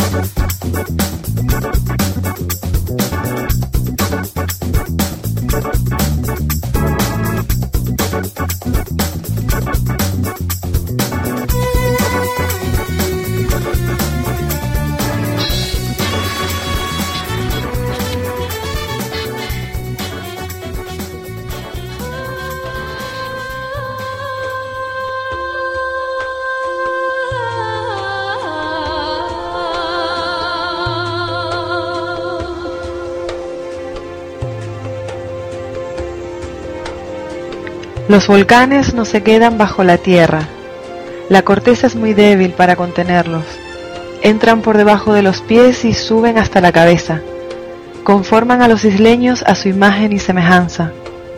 Los volcanes no se quedan bajo la tierra. La corteza es muy débil para contenerlos. Entran por debajo de los pies y suben hasta la cabeza. Conforman a los isleños a su imagen y semejanza.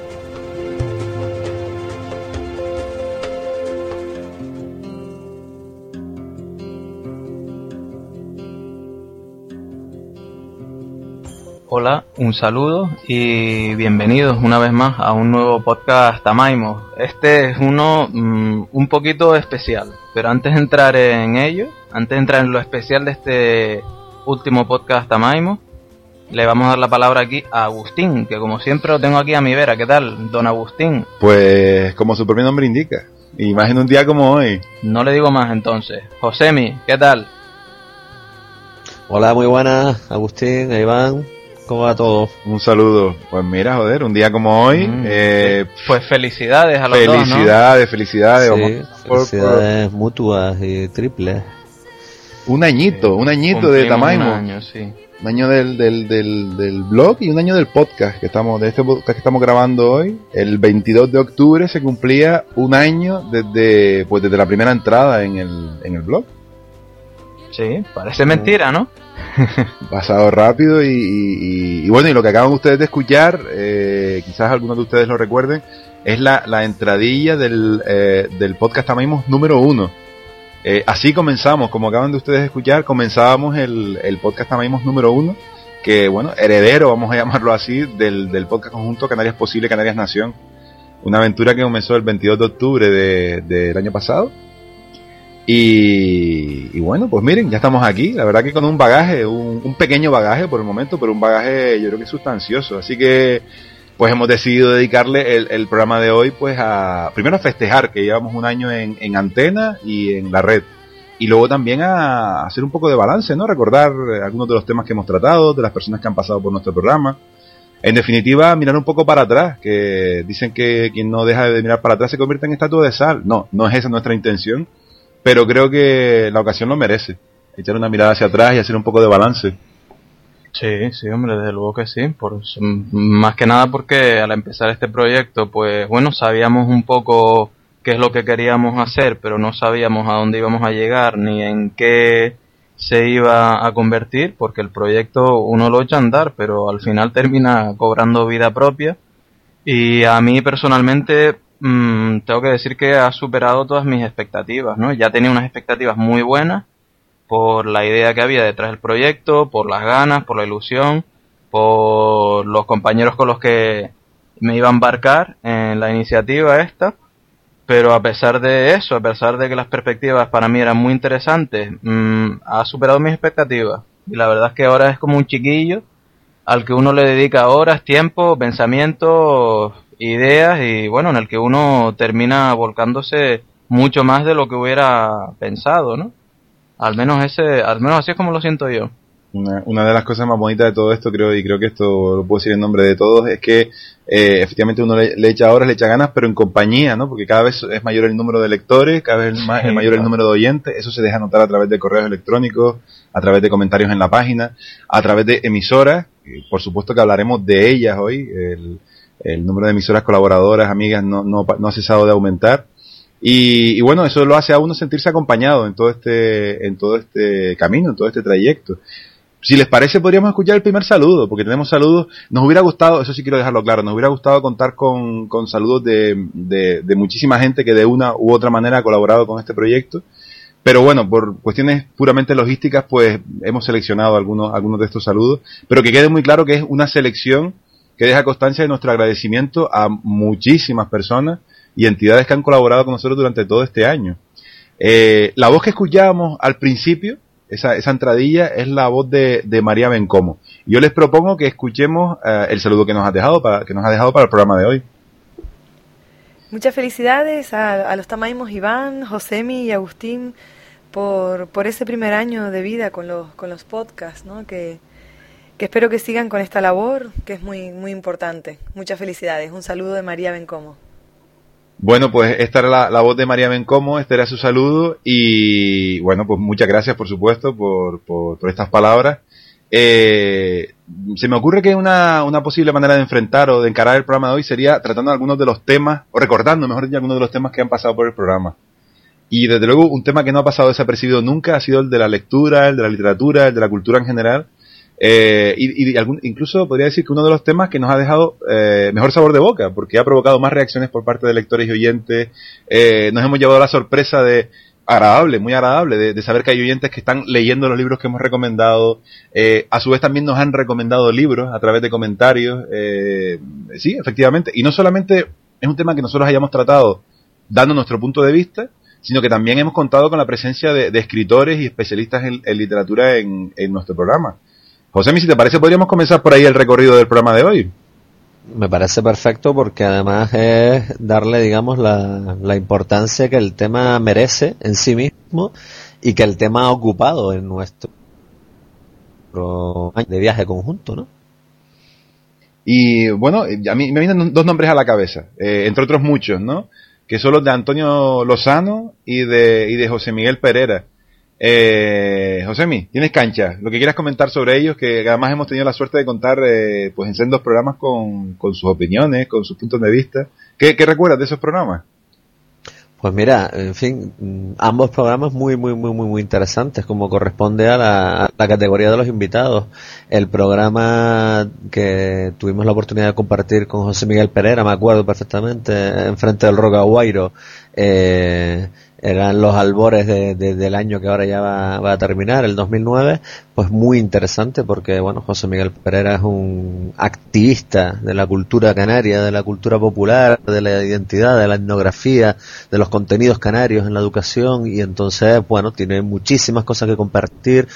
Hola, un saludo y bienvenidos una vez más a un nuevo podcast Tamaimo. Este es uno un poquito especial, pero antes de entrar en ello, antes de entrar en lo especial de este último podcast Tamaimo, le vamos a dar la palabra aquí a Agustín, que como siempre lo tengo aquí a mi vera. ¿Qué tal, don Agustín? Pues como su propio nombre indica, y más en un día como hoy. No le digo más entonces. Josemi, ¿qué tal? Hola, muy buenas, Agustín, Iván. ¿Cómo va todo? Un saludo. Pues mira, joder, un día como hoy. Pues felicidades a los dos, ¿no? Felicidades. Sí, felicidades mutuas y triples. Un añito de Tamaimo. Un año, sí. Un año del blog y un año del podcast de este podcast que estamos grabando hoy. El 22 de octubre se cumplía un año desde la primera entrada en el blog. Sí, parece mentira, ¿no? Pasado rápido y bueno, y lo que acaban ustedes de escuchar, quizás algunos de ustedes lo recuerden, es la entradilla del podcast Tamaimo número 1. Así comenzamos, como acaban de ustedes de escuchar, comenzábamos el podcast Tamaimo número 1, que bueno, heredero, vamos a llamarlo así, del podcast conjunto Canarias Posible, Canarias Nación. Una aventura que comenzó el 22 de octubre del año pasado. Y bueno, pues miren, ya estamos aquí, la verdad que con un bagaje, un pequeño bagaje por el momento, pero un bagaje yo creo que sustancioso, así que pues hemos decidido dedicarle el programa de hoy pues primero a festejar que llevamos un año en antena y en la red, y luego también a hacer un poco de balance, ¿no? Recordar algunos de los temas que hemos tratado, de las personas que han pasado por nuestro programa. En definitiva, mirar un poco para atrás, que dicen que quien no deja de mirar para atrás se convierte en estatua de sal. No es esa nuestra intención. Pero creo que la ocasión lo merece. Echar una mirada hacia atrás y hacer un poco de balance. Sí, hombre, desde luego que sí. Más que nada porque al empezar este proyecto, pues bueno, sabíamos un poco qué es lo que queríamos hacer, pero no sabíamos a dónde íbamos a llegar ni en qué se iba a convertir, porque el proyecto uno lo echa a andar, pero al final termina cobrando vida propia. Y a mí personalmente tengo que decir que ha superado todas mis expectativas, ¿no? Ya tenía unas expectativas muy buenas por la idea que había detrás del proyecto, por las ganas, por la ilusión, por los compañeros con los que me iba a embarcar en la iniciativa esta, pero a pesar de eso, a pesar de que las perspectivas para mí eran muy interesantes, ha superado mis expectativas, y la verdad es que ahora es como un chiquillo al que uno le dedica horas, tiempo, pensamientos, ideas, y bueno, en el que uno termina volcándose mucho más de lo que hubiera pensado, ¿no? Al menos así es como lo siento yo. Una de las cosas más bonitas de todo esto, creo que esto lo puedo decir en nombre de todos, es que efectivamente uno le echa horas, le echa ganas, pero en compañía, ¿no? Porque cada vez es mayor el número de lectores, cada vez es mayor el número de oyentes. Eso se deja notar a través de correos electrónicos, a través de comentarios en la página, a través de emisoras. Por supuesto que hablaremos de ellas hoy. El número de emisoras colaboradoras, amigas, no ha cesado de aumentar. Y bueno, eso lo hace a uno sentirse acompañado en todo este camino, en todo este trayecto. Si les parece, podríamos escuchar el primer saludo, porque tenemos saludos. Nos hubiera gustado, eso sí quiero dejarlo claro, nos hubiera gustado contar con saludos de muchísima gente que de una u otra manera ha colaborado con este proyecto. Pero bueno, por cuestiones puramente logísticas, pues hemos seleccionado algunos de estos saludos. Pero que quede muy claro que es una selección que deja constancia de nuestro agradecimiento a muchísimas personas y entidades que han colaborado con nosotros durante todo este año. La voz que escuchábamos al principio esa entradilla es la voz de María Bencomo. Yo les propongo que escuchemos el saludo que nos ha dejado para el programa de hoy. Muchas felicidades a los tamaimos Iván, Josemi y Agustín por ese primer año de vida con los podcasts, ¿no? Que espero que sigan con esta labor, que es muy, muy importante. Muchas felicidades. Un saludo de María Bencomo. Bueno, pues esta era la voz de María Bencomo, este era su saludo y bueno, pues muchas gracias por supuesto por estas palabras. Se me ocurre que una posible manera de enfrentar o de encarar el programa de hoy sería tratando algunos de los temas, o recordando mejor dicho algunos de los temas que han pasado por el programa. Y desde luego un tema que no ha pasado desapercibido nunca ha sido el de la lectura, el de la literatura, el de la cultura en general. Incluso podría decir que uno de los temas que nos ha dejado mejor sabor de boca, porque ha provocado más reacciones por parte de lectores y oyentes. Nos hemos llevado la sorpresa muy agradable, de saber que hay oyentes que están leyendo los libros que hemos recomendado. A su vez también nos han recomendado libros a través de comentarios. Sí, efectivamente. Y no solamente es un tema que nosotros hayamos tratado dando nuestro punto de vista, sino que también hemos contado con la presencia de escritores y especialistas en literatura en nuestro programa. Josemi, si te parece, podríamos comenzar por ahí el recorrido del programa de hoy. Me parece perfecto porque además es darle, digamos, la importancia que el tema merece en sí mismo y que el tema ha ocupado en nuestro año de viaje conjunto, ¿no? Y bueno, a mí me vienen dos nombres a la cabeza, entre otros muchos, ¿no? Que son los de Antonio Lozano y de José Miguel Pereira. Josemi, tienes cancha, lo que quieras comentar sobre ellos, que además hemos tenido la suerte de contar pues en sendos programas con sus opiniones, con sus puntos de vista. ¿Qué recuerdas de esos programas? Pues mira, en fin, ambos programas muy interesantes, como corresponde a la categoría de los invitados. El programa que tuvimos la oportunidad de compartir con José Miguel Pereira, me acuerdo perfectamente, enfrente del Rocaguairo, eran los albores del año que ahora ya va a terminar, el 2009, pues muy interesante porque, bueno, José Miguel Pereira es un activista de la cultura canaria, de la cultura popular, de la identidad, de la etnografía, de los contenidos canarios en la educación y entonces, bueno, tiene muchísimas cosas que compartir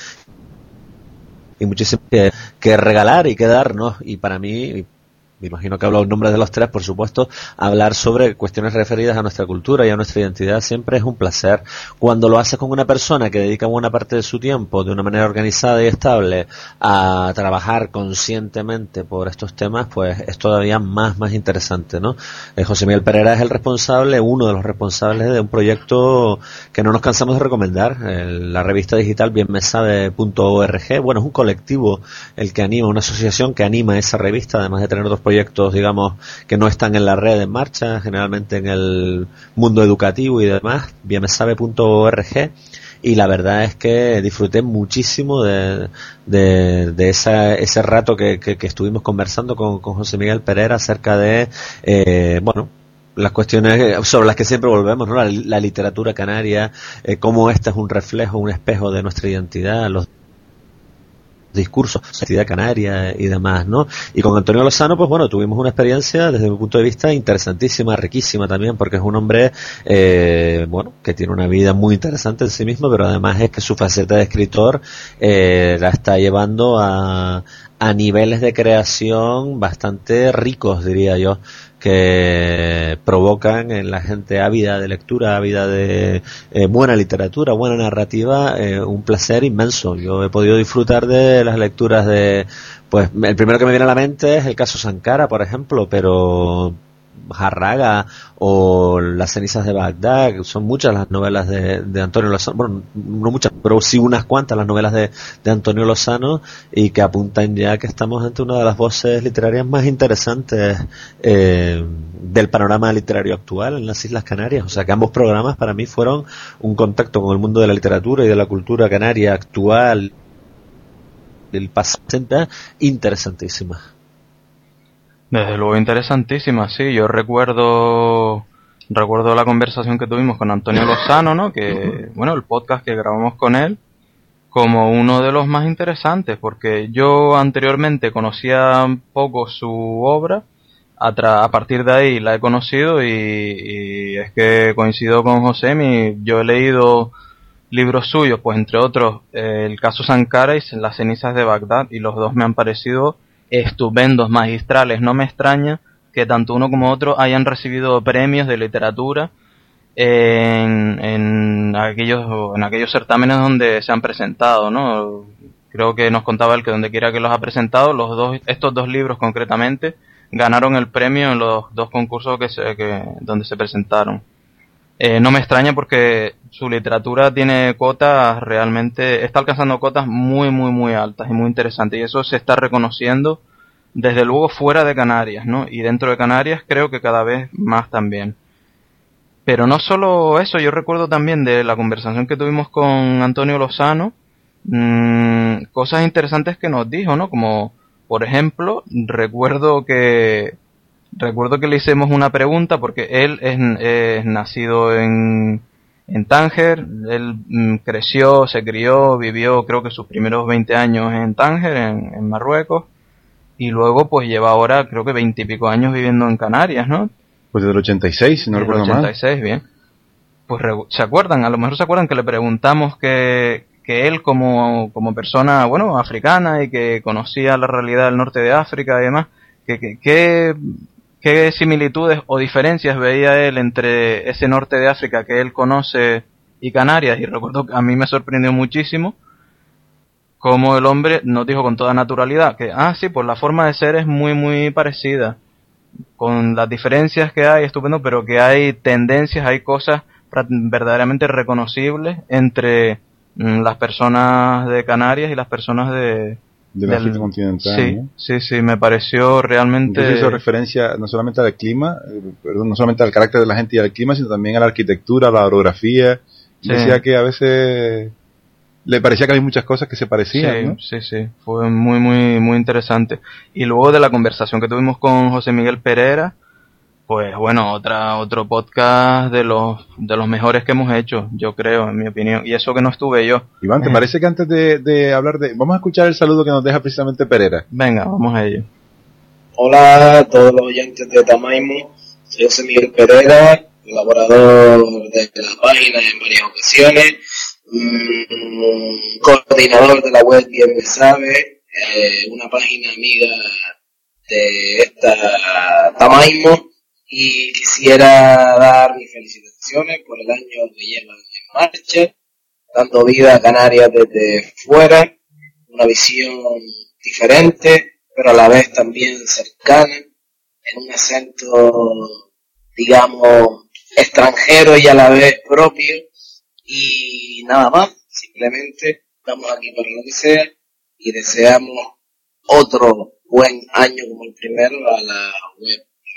y muchísimas que regalar y que darnos y para mí, me imagino que hablo en nombre de los tres, por supuesto, hablar sobre cuestiones referidas a nuestra cultura y a nuestra identidad siempre es un placer. Cuando lo haces con una persona que dedica buena parte de su tiempo de una manera organizada y estable a trabajar conscientemente por estos temas, pues es todavía más interesante, ¿no? José Miguel Pereira es el responsable, uno de los responsables de un proyecto que no nos cansamos de recomendar, la revista digital bienmesabe.org. Bueno, es un colectivo el que anima, una asociación que anima esa revista, además de tener otros proyectos, digamos, que no están en la red en marcha, generalmente en el mundo educativo y demás, bienmesabe.org, y la verdad es que disfruté muchísimo de ese rato que estuvimos conversando con José Miguel Pereira acerca de, bueno, las cuestiones sobre las que siempre volvemos, ¿no? La literatura canaria, cómo esta es un reflejo, un espejo de nuestra identidad, los discursos, la identidad canaria y demás, ¿no? Y con Antonio Lozano, pues bueno, tuvimos una experiencia desde mi punto de vista interesantísima, riquísima también, porque es un hombre, bueno, que tiene una vida muy interesante en sí mismo, pero además es que su faceta de escritor la está llevando a niveles de creación bastante ricos, diría yo, que provocan en la gente ávida de lectura, ávida de buena literatura, buena narrativa, un placer inmenso. Yo he podido disfrutar de las lecturas de, pues el primero que me viene a la mente es el caso Sankara, por ejemplo, pero Jarraga o Las cenizas de Bagdad, son muchas las novelas de Antonio Lozano, bueno, no muchas, pero sí unas cuantas las novelas de Antonio Lozano y que apuntan ya que estamos ante una de las voces literarias más interesantes del panorama literario actual en las Islas Canarias. O sea que ambos programas para mí fueron un contacto con el mundo de la literatura y de la cultura canaria actual del pasado interesantísima. Desde luego interesantísima, sí. Yo recuerdo la conversación que tuvimos con Antonio Lozano, ¿no? Que, bueno, el podcast que grabamos con él, como uno de los más interesantes, porque yo anteriormente conocía un poco su obra, a partir de ahí la he conocido y es que coincido con Josemi. Yo he leído libros suyos, pues entre otros el caso Sankara y las cenizas de Bagdad, y los dos me han parecido estupendos, magistrales. No me extraña que tanto uno como otro hayan recibido premios de literatura en aquellos certámenes donde se han presentado, ¿no? Creo que nos contaba él que donde quiera que los ha presentado, estos dos libros concretamente ganaron el premio en los dos concursos donde se presentaron. No me extraña porque su literatura tiene cotas realmente, está alcanzando cotas muy, muy, muy altas y muy interesantes, y eso se está reconociendo desde luego fuera de Canarias, ¿no? Y dentro de Canarias creo que cada vez más también. Pero no solo eso, yo recuerdo también de la conversación que tuvimos con Antonio Lozano, cosas interesantes que nos dijo, ¿no? Como, por ejemplo, recuerdo que le hicimos una pregunta porque él es nacido en Tánger, él creció, se crió, vivió creo que sus primeros 20 años en Tánger, en Marruecos, y luego pues lleva ahora creo que 20 y pico años viviendo en Canarias, ¿no? Pues desde el 86, si no recuerdo mal. 86, bien. Pues se acuerdan, a lo mejor se acuerdan que le preguntamos que él como persona, bueno, africana y que conocía la realidad del norte de África y demás, ¿qué similitudes o diferencias veía él entre ese norte de África que él conoce y Canarias? Y recuerdo que a mí me sorprendió muchísimo cómo el hombre nos dijo con toda naturalidad que, sí, pues la forma de ser es muy, muy parecida, con las diferencias que hay, estupendo, pero que hay tendencias, hay cosas verdaderamente reconocibles entre las personas de Canarias y las personas del África continental. Sí, ¿no? sí, me pareció realmente... Entonces hizo referencia no solamente al clima, no solamente al carácter de la gente y al clima, sino también a la arquitectura, a la orografía. Sí. Decía que a veces le parecía que había muchas cosas que se parecían, sí, ¿no? Sí, fue muy, muy, muy interesante. Y luego de la conversación que tuvimos con José Miguel Pereira, pues bueno, otro podcast de los mejores que hemos hecho, yo creo, en mi opinión, y eso que no estuve yo. Iván, ¿te parece que antes de hablar vamos a escuchar el saludo que nos deja precisamente Pereira? Venga, vamos a ello. Hola a todos los oyentes de Tamaimo, soy José Miguel Pereira, colaborador de la página en varias ocasiones, coordinador de la web Bien Me Sabe, una página amiga de esta Tamaimo, y quisiera dar mis felicitaciones por el año que llevan en marcha, dando vida a Canarias desde fuera, una visión diferente, pero a la vez también cercana, en un acento, digamos, extranjero y a la vez propio, y nada más, simplemente estamos aquí para lo que sea, y deseamos otro buen año como el primero a la web.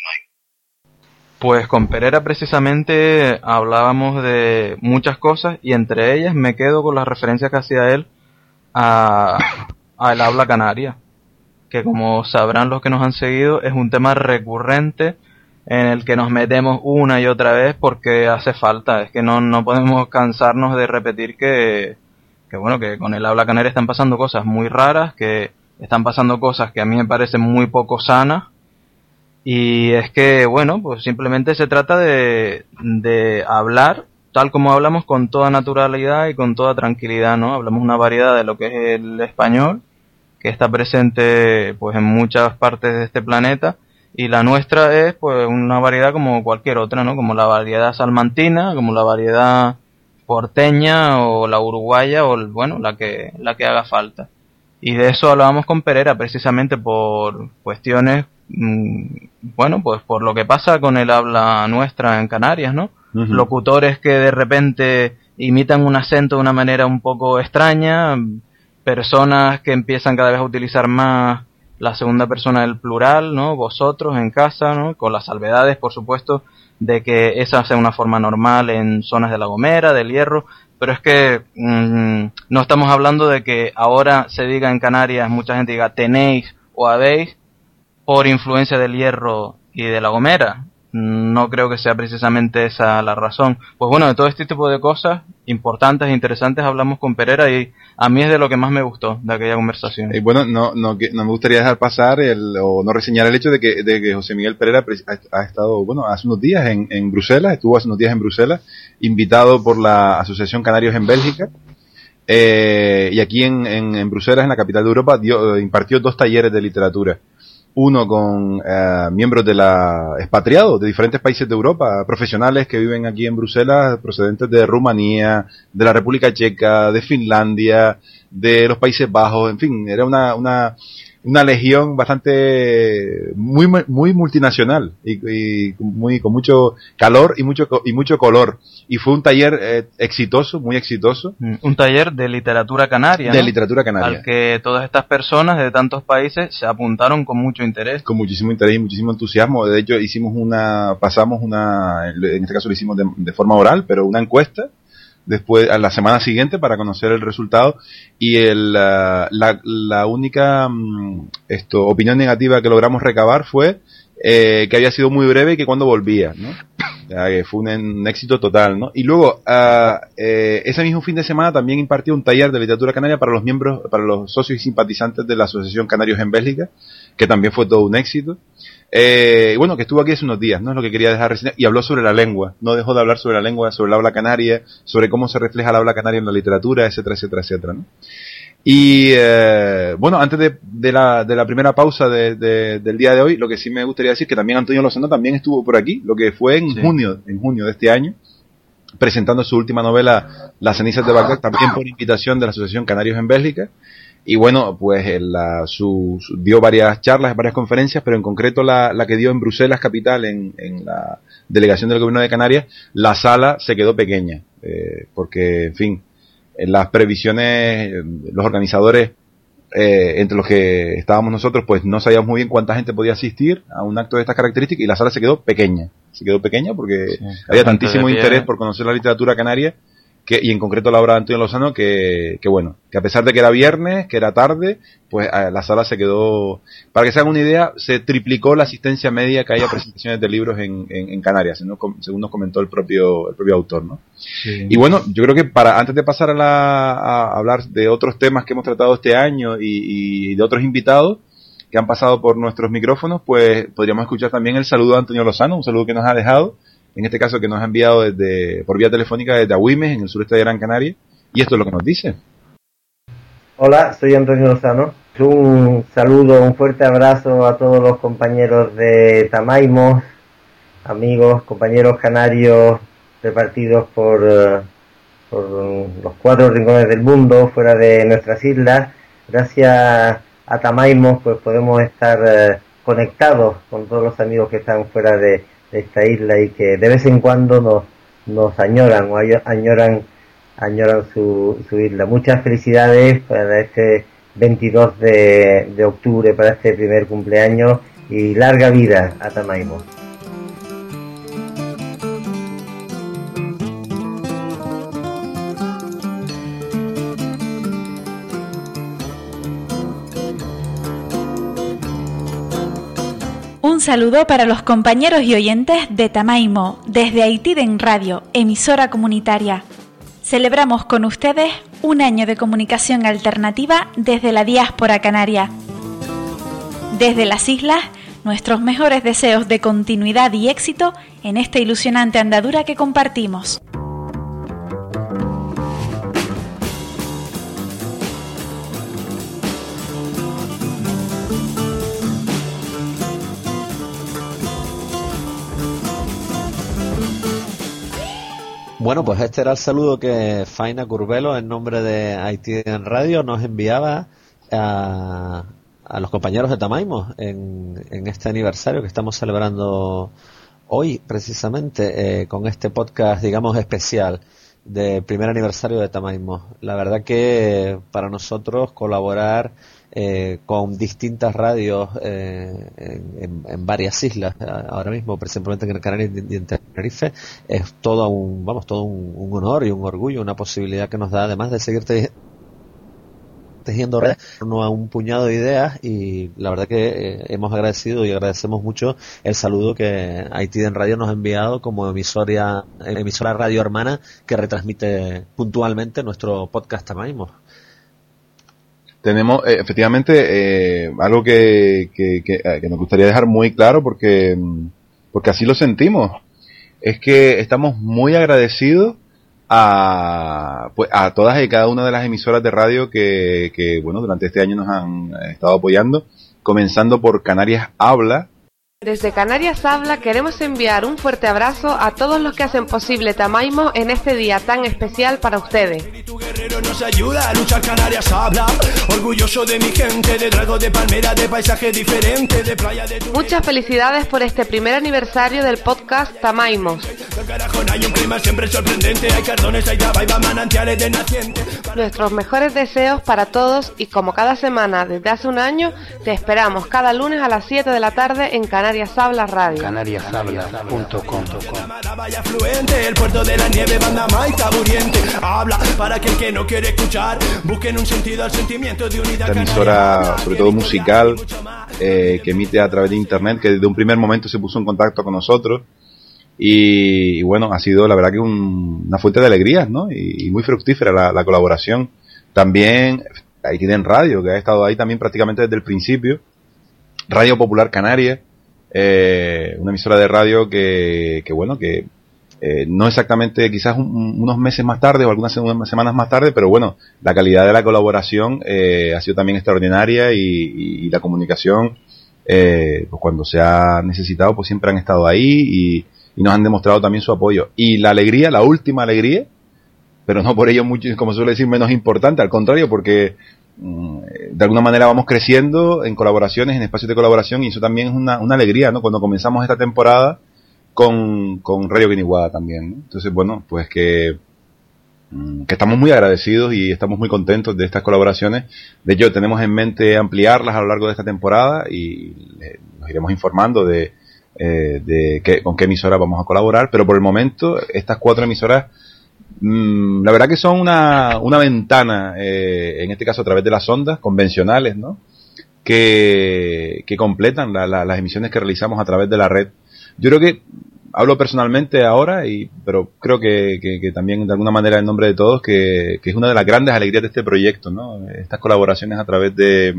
Pues con Pereira precisamente hablábamos de muchas cosas y entre ellas me quedo con las referencias que hacía él al habla canaria, que como sabrán los que nos han seguido es un tema recurrente en el que nos metemos una y otra vez porque hace falta, es que no podemos cansarnos de repetir que bueno, que con el habla canaria están pasando cosas muy raras, que están pasando cosas que a mí me parecen muy poco sanas. Y es que, bueno, pues simplemente se trata de hablar tal como hablamos, con toda naturalidad y con toda tranquilidad, ¿no? Hablamos una variedad de lo que es el español, que está presente pues en muchas partes de este planeta, y la nuestra es pues una variedad como cualquier otra, ¿no? Como la variedad salmantina, como la variedad porteña o la uruguaya o bueno, la que haga falta. Y de eso hablábamos con Pereira precisamente por cuestiones, bueno, pues por lo que pasa con el habla nuestra en Canarias, ¿no? Uh-huh. Locutores que de repente imitan un acento de una manera un poco extraña, personas que empiezan cada vez a utilizar más la segunda persona del plural, ¿no? Vosotros en casa, ¿no? Con las salvedades, por supuesto, de que esa sea una forma normal en zonas de La Gomera, del Hierro, pero es que no estamos hablando de que ahora se diga en Canarias, mucha gente diga tenéis o habéis por influencia del Hierro y de La Gomera. No creo que sea precisamente esa la razón. Pues bueno, de todo este tipo de cosas importantes e interesantes hablamos con Perera, y a mí es de lo que más me gustó de aquella conversación. Y bueno, no me gustaría dejar pasar o no reseñar el hecho de que José Miguel Perera ha estado, bueno, hace unos días en Bruselas, estuvo hace unos días en Bruselas, invitado por la Asociación Canarios en Bélgica, y aquí en Bruselas, en la capital de Europa, impartió 2 talleres de literatura. Uno con miembros de expatriados de diferentes países de Europa, profesionales que viven aquí en Bruselas, procedentes de Rumanía, de la República Checa, de Finlandia, de los Países Bajos, en fin, era una legión bastante muy multinacional y con mucho calor y mucho color. Y fue un taller exitoso, muy exitoso. Un taller de literatura canaria, de ¿no? literatura canaria, al que todas estas personas de tantos países se apuntaron con mucho interés. Con muchísimo interés y muchísimo entusiasmo. De hecho, pasamos en este caso lo hicimos de forma oral, pero una encuesta después a la semana siguiente para conocer el resultado, y la única opinión negativa que logramos recabar fue que había sido muy breve y que cuando volvía, ¿no? Que fue un éxito total, ¿no? Y luego ese mismo fin de semana también impartió un taller de literatura canaria para los miembros, para los socios y simpatizantes de la Asociación Canarios en Bélgica, que también fue todo un éxito. Bueno, que estuvo aquí hace unos días, ¿no? Es lo que quería dejar reseñar. Y habló sobre la lengua, no dejó de hablar sobre la lengua, sobre el habla canaria, sobre cómo se refleja el habla canaria en la literatura, etcétera, etcétera, etcétera, ¿no? Y bueno, antes de la primera pausa del día de hoy, lo que sí me gustaría decir que también Antonio Lozano también estuvo por aquí, lo que fue en junio de este año, presentando su última novela, Las cenizas de Bagdad, también por invitación de la Asociación Canarios en Bélgica. Y bueno, pues dio varias charlas, varias conferencias, pero en concreto la que dio en Bruselas capital, en la delegación del Gobierno de Canarias, la sala se quedó pequeña, porque, en fin, en las previsiones, los organizadores, entre los que estábamos nosotros, pues no sabíamos muy bien cuánta gente podía asistir a un acto de estas características, y la sala se quedó pequeña porque había tantísimo interés por conocer la literatura canaria, y en concreto la obra de Antonio Lozano, que bueno, que a pesar de que era viernes, que era tarde, pues la sala se quedó, para que se hagan una idea, se triplicó la asistencia media que hay a presentaciones de libros en Canarias, según nos comentó el propio autor, ¿no? Sí. Y bueno, yo creo que antes de pasar a hablar de otros temas que hemos tratado este año y de otros invitados que han pasado por nuestros micrófonos, pues podríamos escuchar también el saludo de Antonio Lozano, un saludo que nos ha dejado, en este caso que nos ha enviado por vía telefónica desde Agüimes, en el sureste de Gran Canaria, y esto es lo que nos dice. Hola, soy Antonio Lozano. Un saludo, un fuerte abrazo a todos los compañeros de Tamaimos, amigos, compañeros canarios repartidos por los 4 rincones del mundo, fuera de nuestras islas. Gracias a Tamaimos, pues podemos estar conectados con todos los amigos que están fuera de esta isla y que de vez en cuando nos añoran o añoran su isla. Muchas felicidades para este 22 de octubre, para este primer cumpleaños, y larga vida a Tamaimos. Un saludo para los compañeros y oyentes de Tamaimo, desde Haitiden Radio, emisora comunitaria. Celebramos con ustedes un año de comunicación alternativa desde la diáspora canaria. Desde las islas, nuestros mejores deseos de continuidad y éxito en esta ilusionante andadura que compartimos. Bueno, pues este era el saludo que Faina Curbelo, en nombre de Haitiden Radio, nos enviaba a los compañeros de Tamaimo en este aniversario que estamos celebrando hoy, precisamente, con este podcast, digamos, especial de primer aniversario de Tamaimo. La verdad que para nosotros colaborar con distintas radios en varias islas ahora mismo, principalmente en Canarias y en Tenerife, es todo un honor y un orgullo, una posibilidad que nos da, además de seguir tejiendo redes en torno a un puñado de ideas, y la verdad que hemos agradecido y agradecemos mucho el saludo que Haití en Radio nos ha enviado como emisora radio hermana que retransmite puntualmente nuestro podcast Tamaimos. Tenemos efectivamente algo que nos gustaría dejar muy claro porque así lo sentimos. Es que estamos muy agradecidos a todas y cada una de las emisoras de radio que bueno, durante este año nos han estado apoyando, comenzando por Canarias Habla. Desde Canarias Habla queremos enviar un fuerte abrazo a todos los que hacen posible Tamaimo en este día tan especial para ustedes. Nos ayuda a luchar. Canarias Habla, orgulloso de mi gente, de drago, de palmera, de paisaje diferente, de playa, de... Muchas felicidades por este primer aniversario del podcast Tamaimos. Hay un clima siempre sorprendente, hay cardones, hay tabaiba, manantiales de naciente. Nuestros mejores deseos para todos, y como cada semana desde hace un año, te esperamos cada lunes a las 7 de la tarde en Canarias Habla Radio. canariashabla.com. El puerto de la nieve, banda maita buriente. Habla para que el que no quiere escuchar busquen un sentido al sentimiento de unidad. Esta emisora, sobre todo musical, que emite a través de internet, que desde un primer momento se puso en contacto con nosotros. Y bueno, ha sido la verdad que una fuente de alegrías, ¿no? Y muy fructífera la colaboración. También Haití en Radio, que ha estado ahí también prácticamente desde el principio. Radio Popular Canaria, una emisora de radio que bueno, que no exactamente, quizás unos meses más tarde o algunas semanas más tarde, pero bueno, la calidad de la colaboración ha sido también extraordinaria, y la comunicación, pues cuando se ha necesitado, pues siempre han estado ahí y nos han demostrado también su apoyo. Y la alegría, la última alegría, pero no por ello mucho, como suele decir, menos importante, al contrario, porque de alguna manera vamos creciendo en colaboraciones, en espacios de colaboración, y eso también es una alegría, ¿no? Cuando comenzamos esta temporada con Radio Guiniguada también, ¿no? Entonces, bueno, pues que estamos muy agradecidos y estamos muy contentos de estas colaboraciones. De hecho, tenemos en mente ampliarlas a lo largo de esta temporada, y nos iremos informando de con qué emisora vamos a colaborar, pero por el momento estas 4 emisoras, la verdad que son una ventana, en este caso a través de las ondas convencionales, ¿no? Que completan las emisiones que realizamos a través de la red. Yo creo que, hablo personalmente ahora, pero creo que también de alguna manera en nombre de todos, que es una de las grandes alegrías de este proyecto, ¿no? Estas colaboraciones a través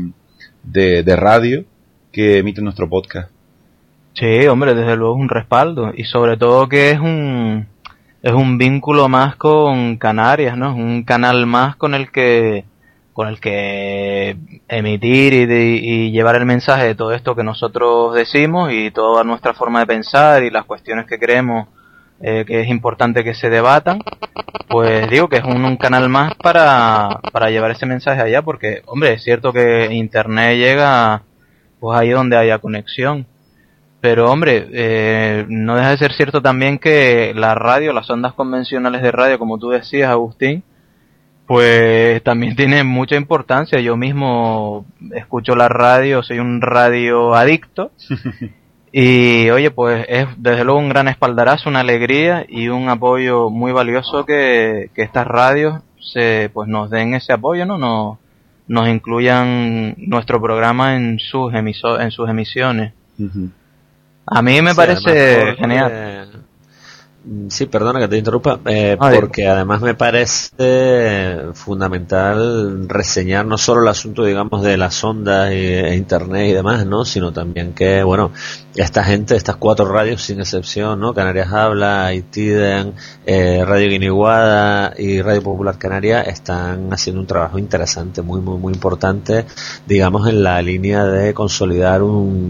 de radio que emiten nuestro podcast. Sí, hombre, desde luego es un respaldo, y sobre todo que es un vínculo más con Canarias, ¿no? Es un canal más con el que emitir y llevar el mensaje de todo esto que nosotros decimos, y toda nuestra forma de pensar y las cuestiones que creemos que es importante que se debatan. Pues digo que es un canal más para llevar ese mensaje allá, porque, hombre, es cierto que internet llega pues ahí donde haya conexión. Pero, hombre, no deja de ser cierto también que la radio, las ondas convencionales de radio, como tú decías, Agustín, pues también tiene mucha importancia. Yo mismo escucho la radio, soy un radio adicto, y oye, pues es desde luego un gran espaldarazo, una alegría y un apoyo muy valioso que estas radios pues nos den ese apoyo, ¿no? Nos incluyan nuestro programa en sus emisiones. Uh-huh. A mí me parece genial. Sí, perdona que te interrumpa, porque además me parece fundamental reseñar no solo el asunto, digamos, de las ondas e internet y demás, ¿no? Sino también que, bueno, esta gente, estas 4 radios sin excepción, ¿no? Canarias Habla, Haitiden, Radio Guiniguada y Radio Popular Canaria están haciendo un trabajo interesante, muy, muy, muy importante, digamos, en la línea de consolidar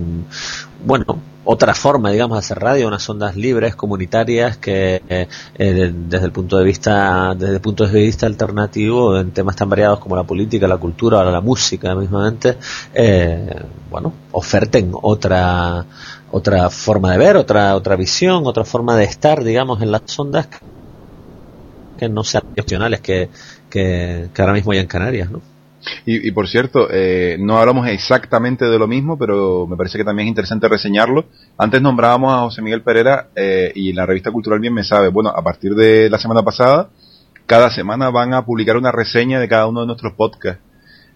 otra forma, digamos, de hacer radio, unas ondas libres, comunitarias, que desde el punto de vista alternativo, en temas tan variados como la política, la cultura, la música mismamente, oferten otra forma de ver, otra visión, otra forma de estar, digamos, en las ondas, que no sean cuestionales que ahora mismo hay en Canarias, ¿no? Y por cierto, no hablamos exactamente de lo mismo, pero me parece que también es interesante reseñarlo. Antes nombrábamos a José Miguel Pereira, y la revista Cultural Bien Me Sabe. Bueno, a partir de la semana pasada, cada semana van a publicar una reseña de cada uno de nuestros podcasts.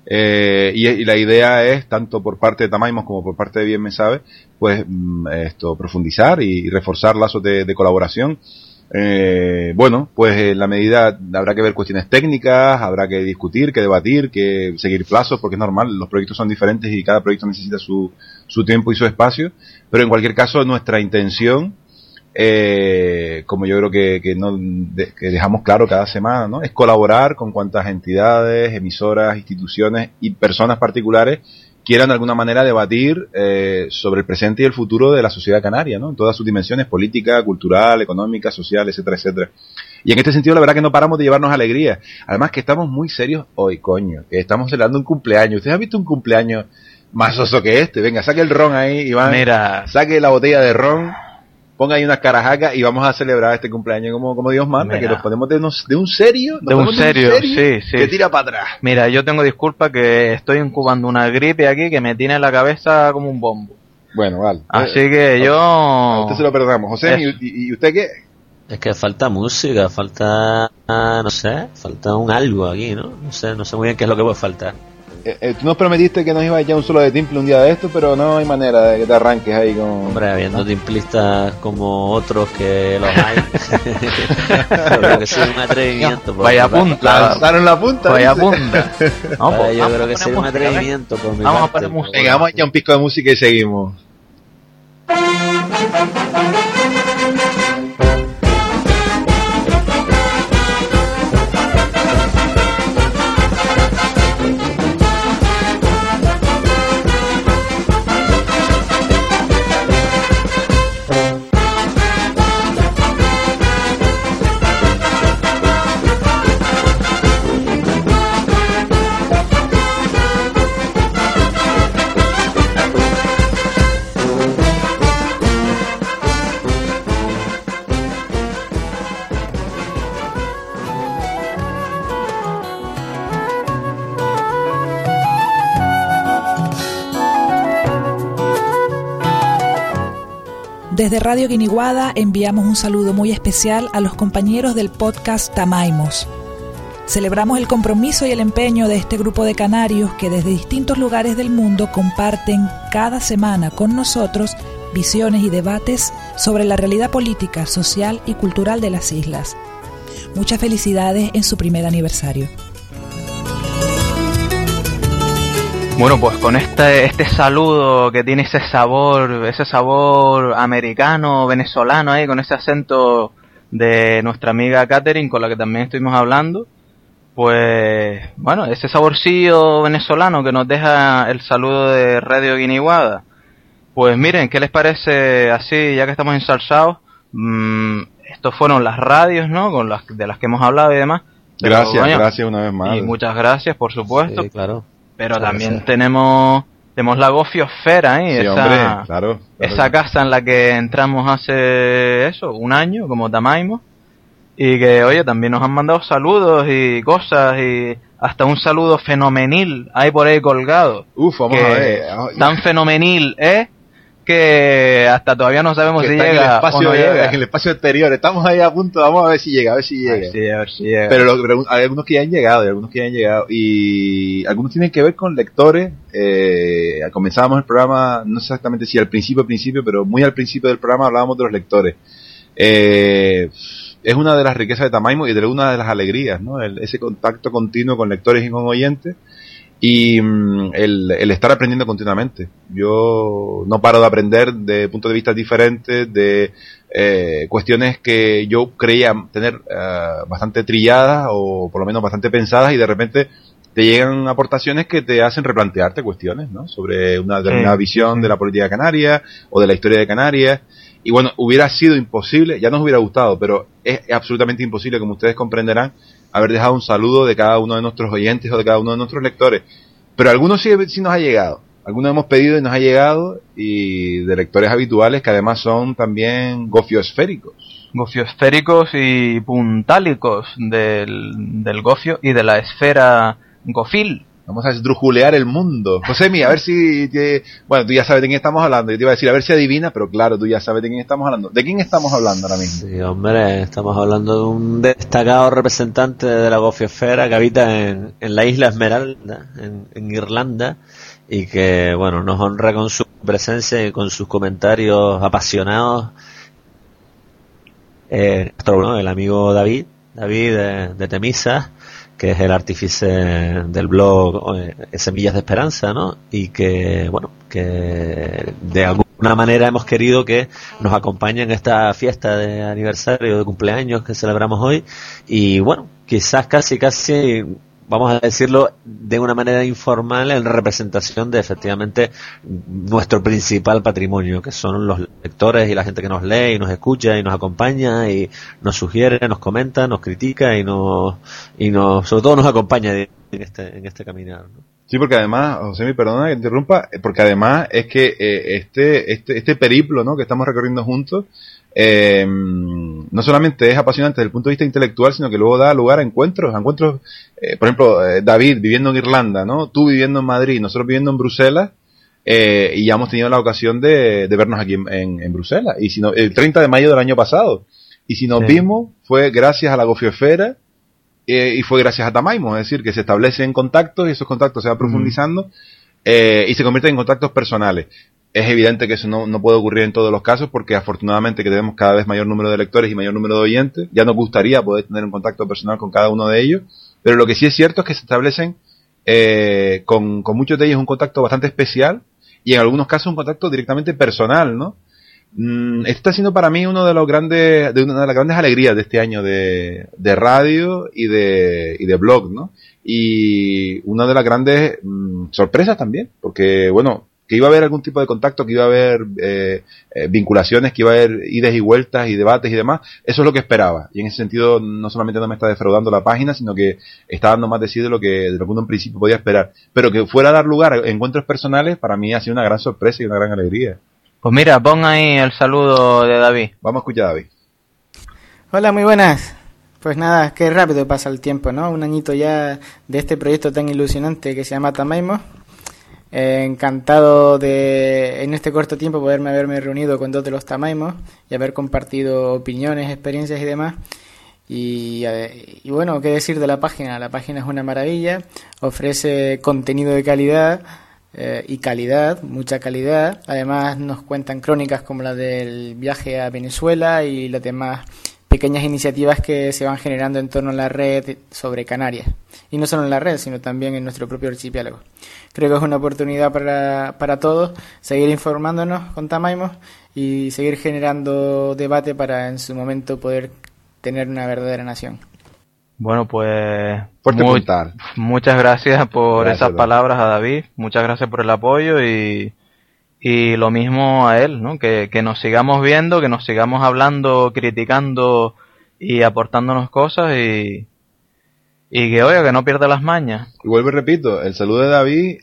Y la idea es, tanto por parte de Tamaimos como por parte de Bien Me Sabe, pues profundizar y reforzar lazos de colaboración. Bueno, pues en la medida habrá que ver cuestiones técnicas, habrá que discutir, que debatir, que seguir plazos, porque es normal, los proyectos son diferentes y cada proyecto necesita su tiempo y su espacio, pero en cualquier caso nuestra intención, como yo creo que dejamos claro cada semana, ¿no?, es colaborar con cuantas entidades, emisoras, instituciones y personas particulares quieran de alguna manera debatir sobre el presente y el futuro de la sociedad canaria, ¿no?, en todas sus dimensiones: política, cultural, económica, social, etcétera, etcétera. Y en este sentido, la verdad que no paramos de llevarnos alegría. Además que estamos muy serios hoy, coño, que estamos celebrando un cumpleaños. ¿Ustedes han visto un cumpleaños más oso que este? Venga, saque el ron ahí, Iván. Mira, saque la botella de ron, ponga ahí unas carajacas y vamos a celebrar este cumpleaños como Dios manda. Mira, que nos ponemos de un serio, sí, que tira para atrás. Mira, yo tengo disculpa que estoy incubando una gripe aquí que me tiene la cabeza como un bombo. Bueno, vale. Así que a usted se lo perdonamos. José, ¿y usted qué? Es que falta música, falta, no sé, falta un algo aquí, ¿no? No sé muy bien qué es lo que puede faltar. Tú nos prometiste que nos ibas a echar un solo de timple un día de esto, pero no hay manera de que te arranques ahí con... Hombre, habiendo timplistas como otros que los hay. Yo creo que sería un atrevimiento. Vaya punta. Lanzaron la punta. Vaya punta. Yo creo que sería un atrevimiento por mi Vamos a poner música. Venga, vamos a echar un pico de música y seguimos. Desde Radio Guiniguada enviamos un saludo muy especial a los compañeros del podcast Tamaimos. Celebramos el compromiso y el empeño de este grupo de canarios que desde distintos lugares del mundo comparten cada semana con nosotros visiones y debates sobre la realidad política, social y cultural de las islas. Muchas felicidades en su primer aniversario. Bueno, pues con este saludo que tiene ese sabor americano, venezolano ahí, con ese acento de nuestra amiga Catherine, con la que también estuvimos hablando, pues bueno, ese saborcillo venezolano que nos deja el saludo de Radio Guiniguada. Pues miren, ¿qué les parece así, ya que estamos ensalzados? Estos fueron las radios, ¿no?, de las que hemos hablado y demás. Pero, gracias una vez más. Y muchas gracias, por supuesto. Sí, claro. Pero también tenemos la Gofiosfera ahí, sí, claro. Esa casa en la que entramos hace un año, como Tamaimos, y que, oye, también nos han mandado saludos y cosas, y hasta un saludo fenomenil hay por ahí colgado. Vamos a ver. Tan fenomenil, que hasta todavía no sabemos si llega o no llega. En el espacio exterior, estamos ahí a punto, vamos a ver si llega, a ver si llega. Pero hay algunos que ya han llegado, y algunos tienen que ver con lectores. Comenzábamos el programa, no sé exactamente si al principio, pero muy al principio del programa hablábamos de los lectores. Es una de las riquezas de Tamaimo y de una de las alegrías, ¿no? Ese contacto continuo con lectores y con oyentes. Y el estar aprendiendo continuamente. Yo no paro de aprender de puntos de vista diferentes, de cuestiones que yo creía tener bastante trilladas o por lo menos bastante pensadas, y de repente te llegan aportaciones que te hacen replantearte cuestiones, ¿no?, sobre una determinada visión de la política canaria o de la historia de Canarias. Y bueno, hubiera sido imposible, ya nos hubiera gustado, pero es absolutamente imposible, como ustedes comprenderán, haber dejado un saludo de cada uno de nuestros oyentes o de cada uno de nuestros lectores. Pero algunos sí nos ha llegado. Algunos hemos pedido y nos ha llegado, y de lectores habituales que además son también gofiosféricos. Gofiosféricos y puntálicos del gofio y de la esfera gofil, Vamos a esdrujulear el mundo. Josemi, a ver si... bueno, tú ya sabes de quién estamos hablando. Yo te iba a decir, a ver si adivina, pero claro, tú ya sabes de quién estamos hablando. ¿De quién estamos hablando ahora mismo? Sí, hombre, estamos hablando de un destacado representante de la gofiosfera que habita en la isla Esmeralda, en Irlanda, y que, bueno, nos honra con su presencia y con sus comentarios apasionados. El amigo David de Temisa, que es el artífice del blog Semillas de Esperanza, ¿no? Y que, bueno, que de alguna manera hemos querido que nos acompañe en esta fiesta de aniversario de cumpleaños que celebramos hoy. Y bueno, quizás casi, vamos a decirlo de una manera informal, en representación de efectivamente nuestro principal patrimonio, que son los lectores y la gente que nos lee y nos escucha y nos acompaña y nos sugiere, nos comenta, nos critica y sobre todo nos acompaña en este caminar, ¿no? Sí, porque además, José, perdona que te interrumpa, porque además es que este periplo, ¿no?, que estamos recorriendo juntos, no solamente es apasionante desde el punto de vista intelectual, sino que luego da lugar a encuentros, por ejemplo, David viviendo en Irlanda, ¿no? Tú viviendo en Madrid, nosotros viviendo en Bruselas, y ya hemos tenido la ocasión de vernos aquí en Bruselas, y si no, el 30 de mayo del año pasado, y si nos vimos fue gracias a la gofiosfera, y fue gracias a Tamaimo, es decir, que se establecen contactos y esos contactos se van profundizando, y se convierten en contactos personales. Es evidente que eso no puede ocurrir en todos los casos, porque afortunadamente que tenemos cada vez mayor número de lectores y mayor número de oyentes. Ya nos gustaría poder tener un contacto personal con cada uno de ellos, pero lo que sí es cierto es que se establecen con muchos de ellos un contacto bastante especial, y en algunos casos un contacto directamente personal, ¿no? Esto está siendo para mí una de las grandes alegrías de este año de radio y de blog, ¿no? Y una de las grandes sorpresas también, porque bueno, que iba a haber algún tipo de contacto, que iba a haber vinculaciones, que iba a haber idas y vueltas y debates y demás, eso es lo que esperaba. Y en ese sentido no solamente no me está defraudando la página, sino que está dando más de sí de lo que uno en principio podía esperar. Pero que fuera a dar lugar a encuentros personales, para mí ha sido una gran sorpresa y una gran alegría. Pues mira, pon ahí el saludo de David. Vamos a escuchar a David. Hola, muy buenas. Pues nada, qué rápido pasa el tiempo, ¿no? Un añito ya de este proyecto tan ilusionante que se llama Tamaimo. Encantado de, en este corto tiempo, haberme reunido con dos de los Tamaimos y haber compartido opiniones, experiencias y demás. Y bueno, qué decir de la página. La página es una maravilla, ofrece contenido de calidad, y calidad, mucha calidad. Además nos cuentan crónicas como la del viaje a Venezuela y las demás pequeñas iniciativas que se van generando en torno a la red sobre Canarias. Y no solo en la red, sino también en nuestro propio archipiélago. Creo que es una oportunidad para todos seguir informándonos con Tamaimo y seguir generando debate para en su momento poder tener una verdadera nación. Bueno, pues muchas gracias por esas palabras a David, muchas gracias por el apoyo y lo mismo a él, ¿no? Que nos sigamos viendo, que nos sigamos hablando, criticando y aportándonos cosas y que oiga, que no pierda las mañas. Y vuelvo y repito, el saludo de David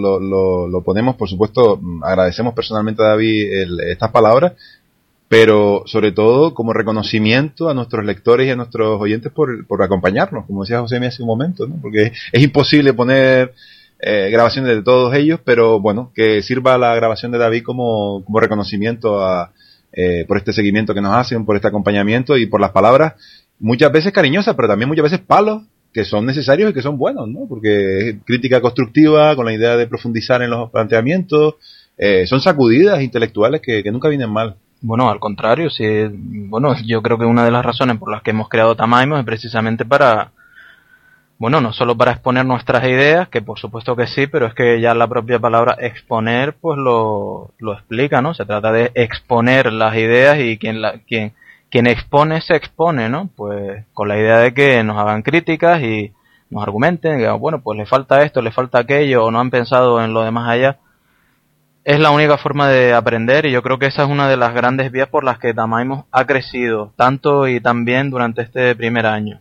lo ponemos, por supuesto, agradecemos personalmente a David estas palabras, pero sobre todo como reconocimiento a nuestros lectores y a nuestros oyentes por acompañarnos, como decía José hace un momento, ¿no? Porque es imposible poner grabaciones de todos ellos, pero bueno, que sirva la grabación de David como reconocimiento por este seguimiento que nos hacen, por este acompañamiento y por las palabras muchas veces cariñosas, pero también muchas veces palos, que son necesarios y que son buenos, ¿no? Porque es crítica constructiva con la idea de profundizar en los planteamientos, son sacudidas intelectuales que nunca vienen mal. Bueno, al contrario, sí, bueno, yo creo que una de las razones por las que hemos creado Tamaimo es precisamente para, bueno, no solo para exponer nuestras ideas, que por supuesto que sí, pero es que ya la propia palabra exponer pues lo explica, ¿no? Se trata de exponer las ideas y quien expone se expone, ¿no? Pues con la idea de que nos hagan críticas y nos argumenten, que bueno, pues le falta esto, le falta aquello, o no han pensado en lo demás allá. Es la única forma de aprender y yo creo que esa es una de las grandes vías por las que Tamaimo ha crecido tanto y tan bien durante este primer año.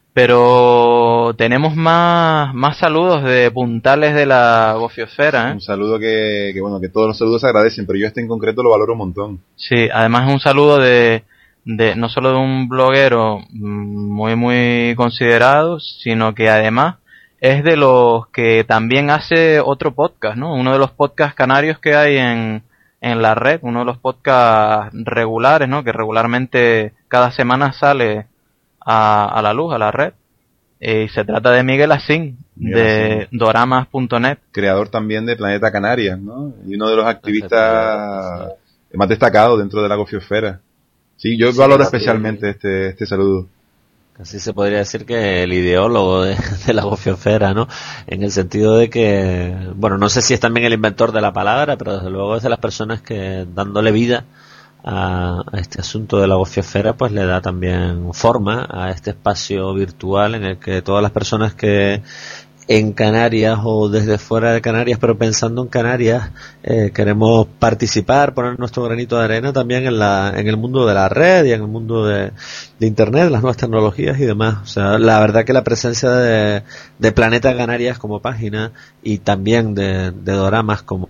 Pero tenemos más saludos de puntales de la gofiosfera, ¿eh? Un saludo que bueno, que todos los saludos se agradecen, pero yo este en concreto lo valoro un montón. Sí, además es un saludo de no solo de un bloguero muy muy considerado, sino que además es de los que también hace otro podcast, ¿no? Uno de los podcasts canarios que hay en la red, uno de los podcasts regulares, ¿no? Que regularmente cada semana sale a la luz, a la red. Y se trata de Miguel Asín, de doramas.net. Creador también de Planeta Canarias, ¿no? Y uno de los activistas más destacados dentro de la gofiosfera. Sí, yo valoro especialmente este saludo. Así se podría decir que el ideólogo de la gofiosfera, ¿no? En el sentido de que, bueno, no sé si es también el inventor de la palabra, pero desde luego es de las personas que, dándole vida a este asunto de la gofiosfera, pues le da también forma a este espacio virtual en el que todas las personas que en Canarias o desde fuera de Canarias, pero pensando en Canarias, queremos participar, poner nuestro granito de arena también en el mundo de la red y en el mundo de Internet, las nuevas tecnologías y demás. O sea, la verdad que la presencia de Planeta Canarias como página y también de Doramas como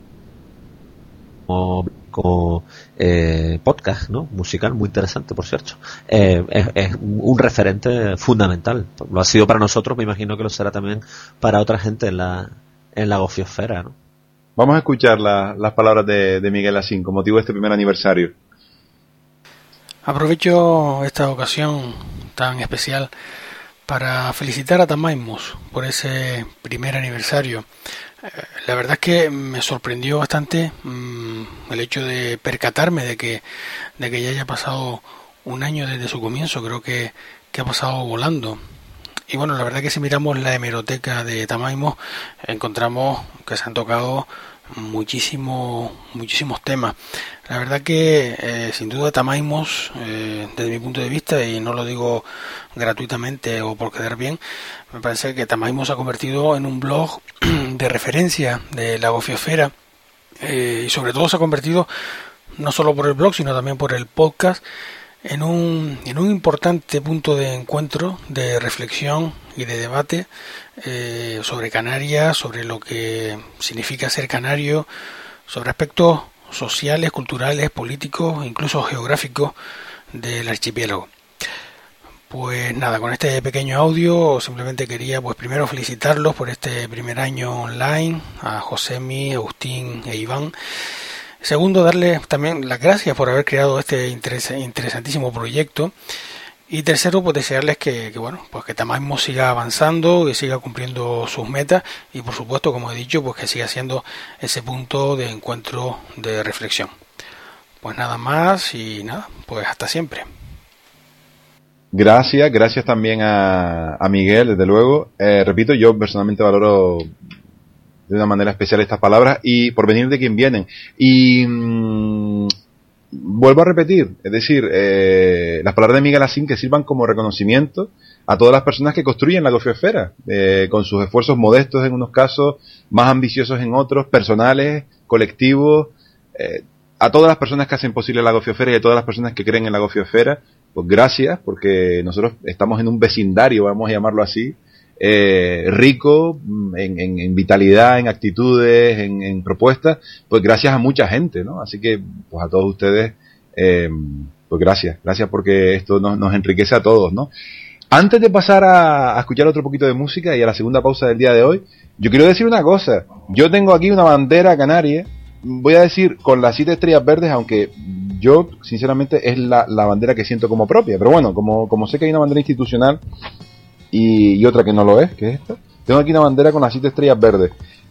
podcast, ¿no? Musical, muy interesante, por cierto. Es un referente fundamental. Lo ha sido para nosotros, me imagino que lo será también para otra gente en la gofiosfera, ¿no? Vamos a escuchar las palabras de Miguel Asín con motivo de este primer aniversario. Aprovecho esta ocasión tan especial para felicitar a Tamaimos por ese primer aniversario. La verdad es que me sorprendió bastante el hecho de percatarme de que ya haya pasado un año desde su comienzo. Creo que ha pasado volando. Y bueno, la verdad que si miramos la hemeroteca de Tamaimos, encontramos que se han tocado muchísimos temas. La verdad que sin duda Tamaimos, desde mi punto de vista, y no lo digo gratuitamente o por quedar bien, me parece que Tamaimos se ha convertido en un blog de referencia de la gofiosfera, y sobre todo se ha convertido, no solo por el blog, sino también por el podcast, en un importante punto de encuentro, de reflexión y de debate sobre Canarias, sobre lo que significa ser canario, sobre aspectos sociales, culturales, políticos, incluso geográficos del archipiélago. Pues nada, con este pequeño audio simplemente quería pues primero felicitarlos por este primer año online, a Josemi, Agustín e Iván. Segundo, darles también las gracias por haber creado este interesantísimo proyecto. Y tercero, pues desearles que Tamaimos siga avanzando, que siga cumpliendo sus metas y por supuesto, como he dicho, pues que siga siendo ese punto de encuentro, de reflexión. Pues nada más y nada, pues hasta siempre. Gracias también a Miguel, desde luego. Repito, yo personalmente valoro de una manera especial estas palabras y por venir de quien vienen. Y vuelvo a repetir, es decir, las palabras de Miguel Asín que sirvan como reconocimiento a todas las personas que construyen la gofiosfera, con sus esfuerzos modestos en unos casos, más ambiciosos en otros, personales, colectivos, a todas las personas que hacen posible la gofiosfera y a todas las personas que creen en la gofiosfera, pues gracias, porque nosotros estamos en un vecindario, vamos a llamarlo así, rico en vitalidad, en actitudes, en propuestas, pues gracias a mucha gente, ¿no? Así que, pues a todos ustedes, pues gracias porque esto nos enriquece a todos, ¿no? Antes de pasar a escuchar otro poquito de música y a la segunda pausa del día de hoy, yo quiero decir una cosa. Yo tengo aquí una bandera canaria, voy a decir con las 7 estrellas verdes, aunque yo, sinceramente, es la bandera que siento como propia. Pero bueno, como sé que hay una bandera institucional y otra que no lo es, que es esta, tengo aquí una bandera con las 7 estrellas verdes.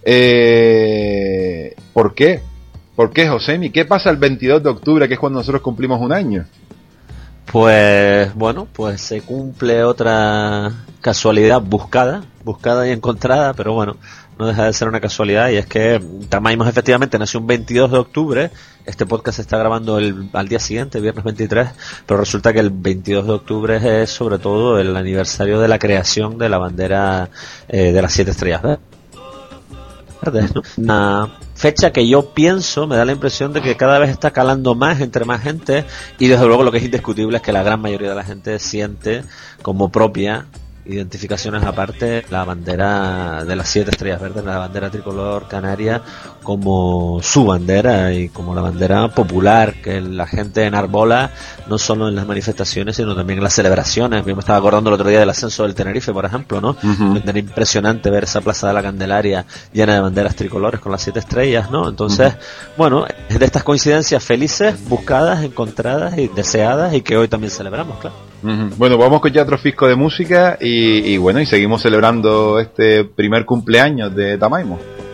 ¿Por qué? ¿Por qué, Josemi? ¿Qué pasa el 22 de octubre, que es cuando nosotros cumplimos un año? Pues bueno, pues se cumple otra casualidad buscada y encontrada, pero bueno, no deja de ser una casualidad, y es que Tamaimos efectivamente nació un 22 de octubre, este podcast se está grabando al día siguiente, viernes 23, pero resulta que el 22 de octubre es sobre todo el aniversario de la creación de la bandera de las 7 estrellas verdes, ¿no? Una fecha que yo pienso, me da la impresión de que cada vez está calando más entre más gente, y desde luego lo que es indiscutible es que la gran mayoría de la gente siente como propia identificaciones aparte, la bandera de las 7 estrellas verdes, la bandera tricolor canaria, como su bandera y como la bandera popular que la gente enarbola, no solo en las manifestaciones sino también en las celebraciones. Yo me estaba acordando el otro día del ascenso del Tenerife, por ejemplo, ¿no? Era impresionante ver esa plaza de la Candelaria llena de banderas tricolores con las 7 estrellas, ¿no? Entonces, bueno, es de estas coincidencias felices, buscadas, encontradas y deseadas, y que hoy también celebramos, claro. Bueno, vamos con ya otro fisco de música y bueno, y seguimos celebrando este primer cumpleaños de Tamaimo.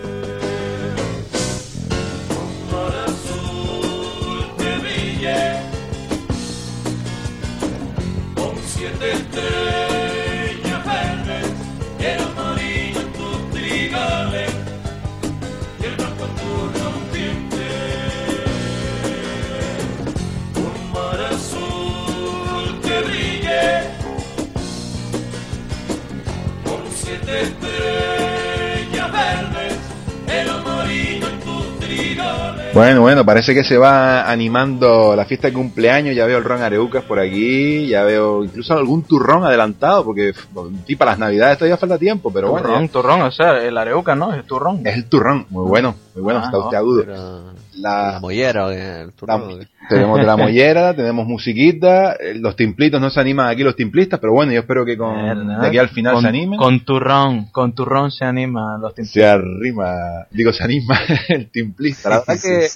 Bueno, parece que se va animando la fiesta de cumpleaños. Ya veo el ron Areucas por aquí, ya veo incluso algún turrón adelantado, porque para las navidades todavía falta tiempo, pero turrón, o sea, el Areucas, ¿no? Es el turrón. Es el turrón, muy bueno, está usted agudo. La mollera, el turrón. Tenemos de la mollera, tenemos musiquita, los timplitos no se animan aquí los timplistas, pero bueno, yo espero que de aquí al final se animen. Con turrón se animan los timplistas. Se anima el timplista. La verdad que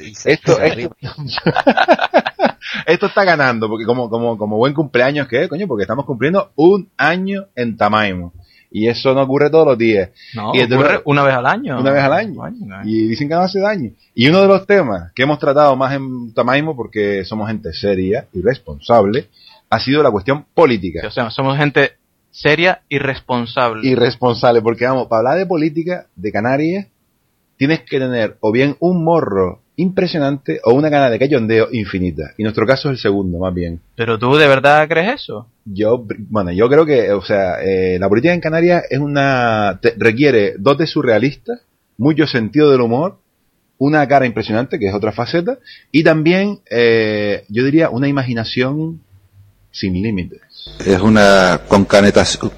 esto está ganando, porque como buen cumpleaños que es, coño, porque estamos cumpliendo 1 año en Tamaimo. Y eso no ocurre todos los días. No, y ocurre una vez al año. Una vez al año. Y dicen que no hace daño. Y uno de los temas que hemos tratado más en Tamaimo, porque somos gente seria y responsable, ha sido la cuestión política. O sea, somos gente seria y responsable. Irresponsable, porque vamos, para hablar de política de Canarias, tienes que tener o bien un morro impresionante o una gana de cachondeo infinita. Y nuestro caso es el segundo, más bien. ¿Pero tú de verdad crees eso? Yo creo que, o sea, la política en Canarias requiere dotes surrealistas, mucho sentido del humor, una cara impresionante, que es otra faceta, y también, yo diría, una imaginación sin límites. Es una concanetación.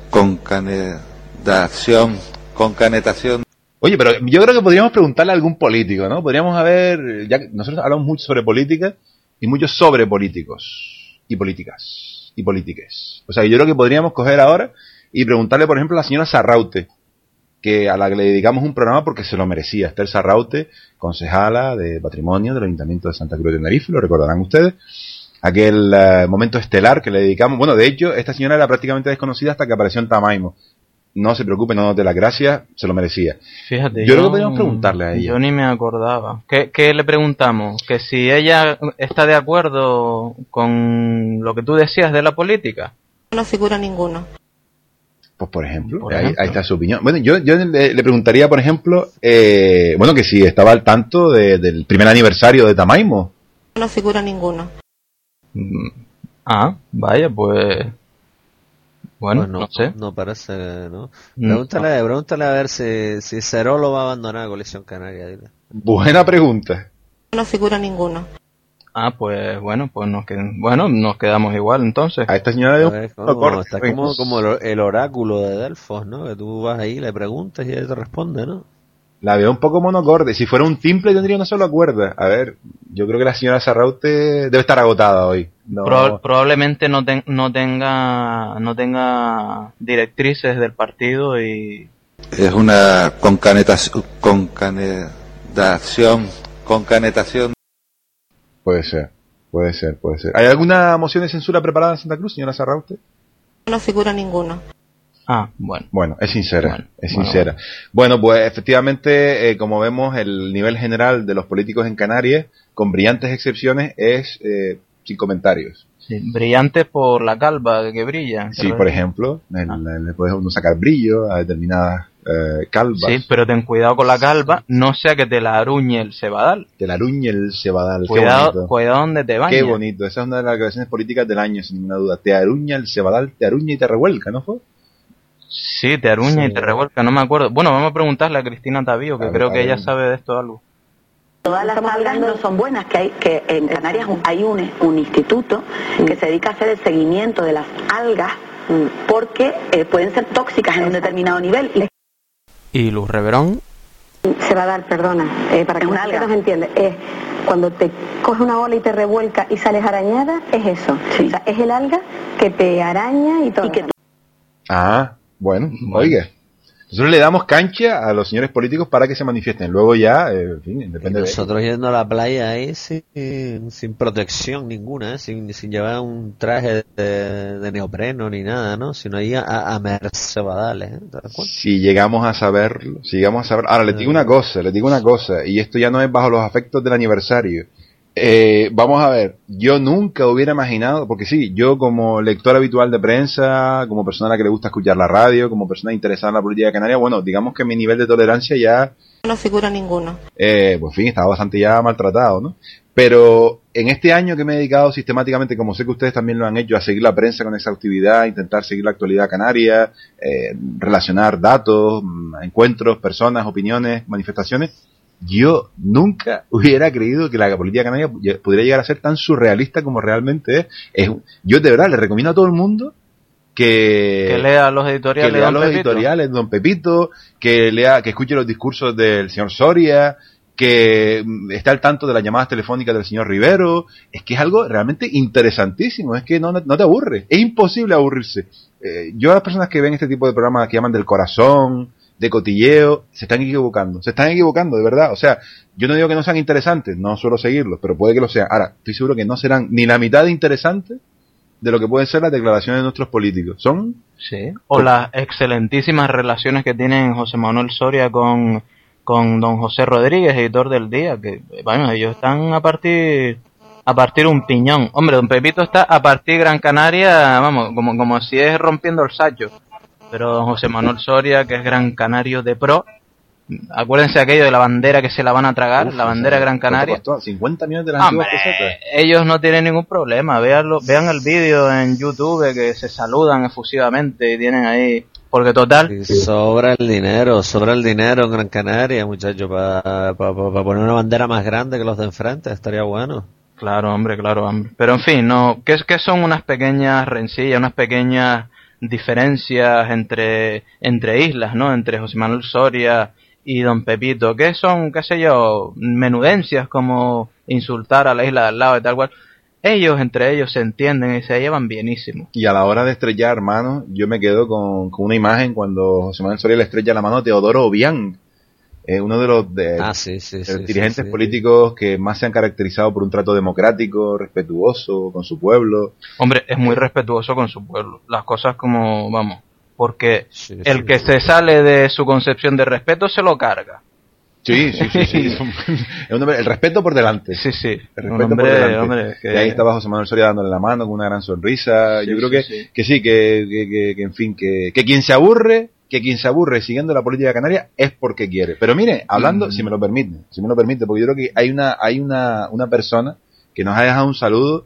Oye, pero yo creo que podríamos preguntarle a algún político, ¿no? Podríamos haber, ya que nosotros hablamos mucho sobre política y mucho sobre políticos y políticas y politiques. O sea, yo creo que podríamos coger ahora y preguntarle, por ejemplo, a la señora Sarraute, a la que le dedicamos un programa porque se lo merecía. Esther Sarraute, concejala de Patrimonio del Ayuntamiento de Santa Cruz de Tenerife, lo recordarán ustedes. Aquel momento estelar que le dedicamos. Bueno, de hecho, esta señora era prácticamente desconocida hasta que apareció en Tamaimo. No se preocupe, no note las gracias, se lo merecía. Fíjate, yo creo que podríamos preguntarle a ella. Yo ni me acordaba. ¿Qué le preguntamos? Que si ella está de acuerdo con lo que tú decías de la política. No figura ninguno. Pues por ejemplo, ahí está su opinión. Bueno, yo le preguntaría, por ejemplo, que si estaba al tanto del primer aniversario de Tamaimo. No figura ninguno. Vaya, pues... Bueno, no sé. No parece, ¿no? Pregúntale a ver si Cerolo va a abandonar la coalición canaria. Dile. Buena pregunta. No figura ninguno. Pues nos quedamos igual entonces. A esta señora está como el oráculo de Delfos, ¿no? Que tú vas ahí, le preguntas y ella te responde, ¿no? La veo un poco monocorde. Si fuera un timple tendría una sola cuerda. A ver, yo creo que la señora Sarraute debe estar agotada hoy. No. Probablemente no tenga directrices del partido y... Es una concanetación. Puede ser. ¿Hay alguna moción de censura preparada en Santa Cruz, señora Sarraute? No figura ninguno. Bueno, es sincera. Bueno, pues efectivamente, como vemos, el nivel general de los políticos en Canarias, con brillantes excepciones, es sin comentarios. Sí, brillante por la calva que brilla. Sí, por ejemplo, le puede uno sacar brillo a determinadas calvas. Sí, pero ten cuidado con la calva, no sea que te la aruñe el cebadal. Cuidado donde te bañas. Qué bonito, esa es una de las declaraciones políticas del año, sin ninguna duda. Te aruña el cebadal, te aruña y te revuelca, ¿no fue? Sí, te aruña y te revuelca, no me acuerdo. Bueno, vamos a preguntarle a Cristina Tavío, que creo que ella sabe de esto algo. Todas las algas no son buenas, que en Canarias hay un instituto que se dedica a hacer el seguimiento de las algas porque pueden ser tóxicas en un determinado nivel. ¿Y Luz Reverón? Se va a dar, perdona, para que la gente nos entiende. Es cuando te coge una ola y te revuelca y sales arañada, es eso. Sí. O sea, es el alga que te araña y todo. Bueno, oiga. Nosotros le damos cancha a los señores políticos para que se manifiesten. Luego ya, en fin, depende de nosotros yendo a la playa ahí sin protección ninguna, sin llevar un traje de neopreno ni nada, ¿no? Sino ahí a mercebadales, Si llegamos a saberlo. Ahora, les digo una cosa, y esto ya no es bajo los afectos del aniversario. Vamos a ver, yo nunca hubiera imaginado, porque sí, yo como lector habitual de prensa, como persona a la que le gusta escuchar la radio, como persona interesada en la política de Canarias, bueno, digamos que mi nivel de tolerancia ya... No figura ninguno. Pues en fin, estaba bastante ya maltratado, ¿no? Pero en este año que me he dedicado sistemáticamente, como sé que ustedes también lo han hecho, a seguir la prensa con exhaustividad, intentar seguir la actualidad canaria, relacionar datos, encuentros, personas, opiniones, manifestaciones... Yo nunca hubiera creído que la política canaria pudiera llegar a ser tan surrealista como realmente es. Yo de verdad le recomiendo a todo el mundo que lea los editoriales, de Don Pepito, que escuche los discursos del señor Soria, que esté al tanto de las llamadas telefónicas del señor Rivero. Es que es algo realmente interesantísimo, es que no te aburre, es imposible aburrirse. Yo a las personas que ven este tipo de programas que llaman del corazón, de cotilleo, se están equivocando, de verdad. O sea, yo no digo que no sean interesantes, no suelo seguirlos, pero puede que lo sean. Ahora, estoy seguro que no serán ni la mitad de interesantes de lo que pueden ser las declaraciones de nuestros políticos. Son... Sí. O las excelentísimas relaciones que tienen José Manuel Soria con don José Rodríguez, editor del Día, que, bueno, ellos están a partir un piñón. Hombre, don Pepito está a partir Gran Canaria, vamos, como si es rompiendo el sacho. Pero don José Manuel Soria, que es gran canario de pro, acuérdense aquello de la bandera que se la van a tragar, la bandera Gran Canaria. Costó 50 millones de las antiguas pesetas. Ellos no tienen ningún problema, vean el vídeo en YouTube que se saludan efusivamente y tienen ahí, porque total... Sí, sobra el dinero en Gran Canaria, muchachos, para poner una bandera más grande que los de enfrente, estaría bueno. Claro, hombre. Pero en fin, no, ¿qué son unas pequeñas rencillas, unas pequeñas diferencias entre islas, ¿no? Entre José Manuel Soria y don Pepito, que son, qué sé yo, menudencias como insultar a la isla de al lado y tal cual. Ellos, entre ellos, se entienden y se llevan bienísimo. Y a la hora de estrellar manos, yo me quedo con una imagen cuando José Manuel Soria le estrella la mano a Teodoro Obiang, uno de los dirigentes políticos que más se han caracterizado por un trato democrático, respetuoso con su pueblo. Hombre, es muy respetuoso con su pueblo. Las cosas como, vamos, porque el que se sale de su concepción de respeto se lo carga. Sí. El respeto por delante. Sí. El respeto por delante. Y ahí estaba José Manuel Soria dándole la mano con una gran sonrisa. Yo creo que en fin, que quien se aburre siguiendo la política canaria es porque quiere. Pero mire, hablando, si me lo permite, porque yo creo que hay una persona que nos ha dejado un saludo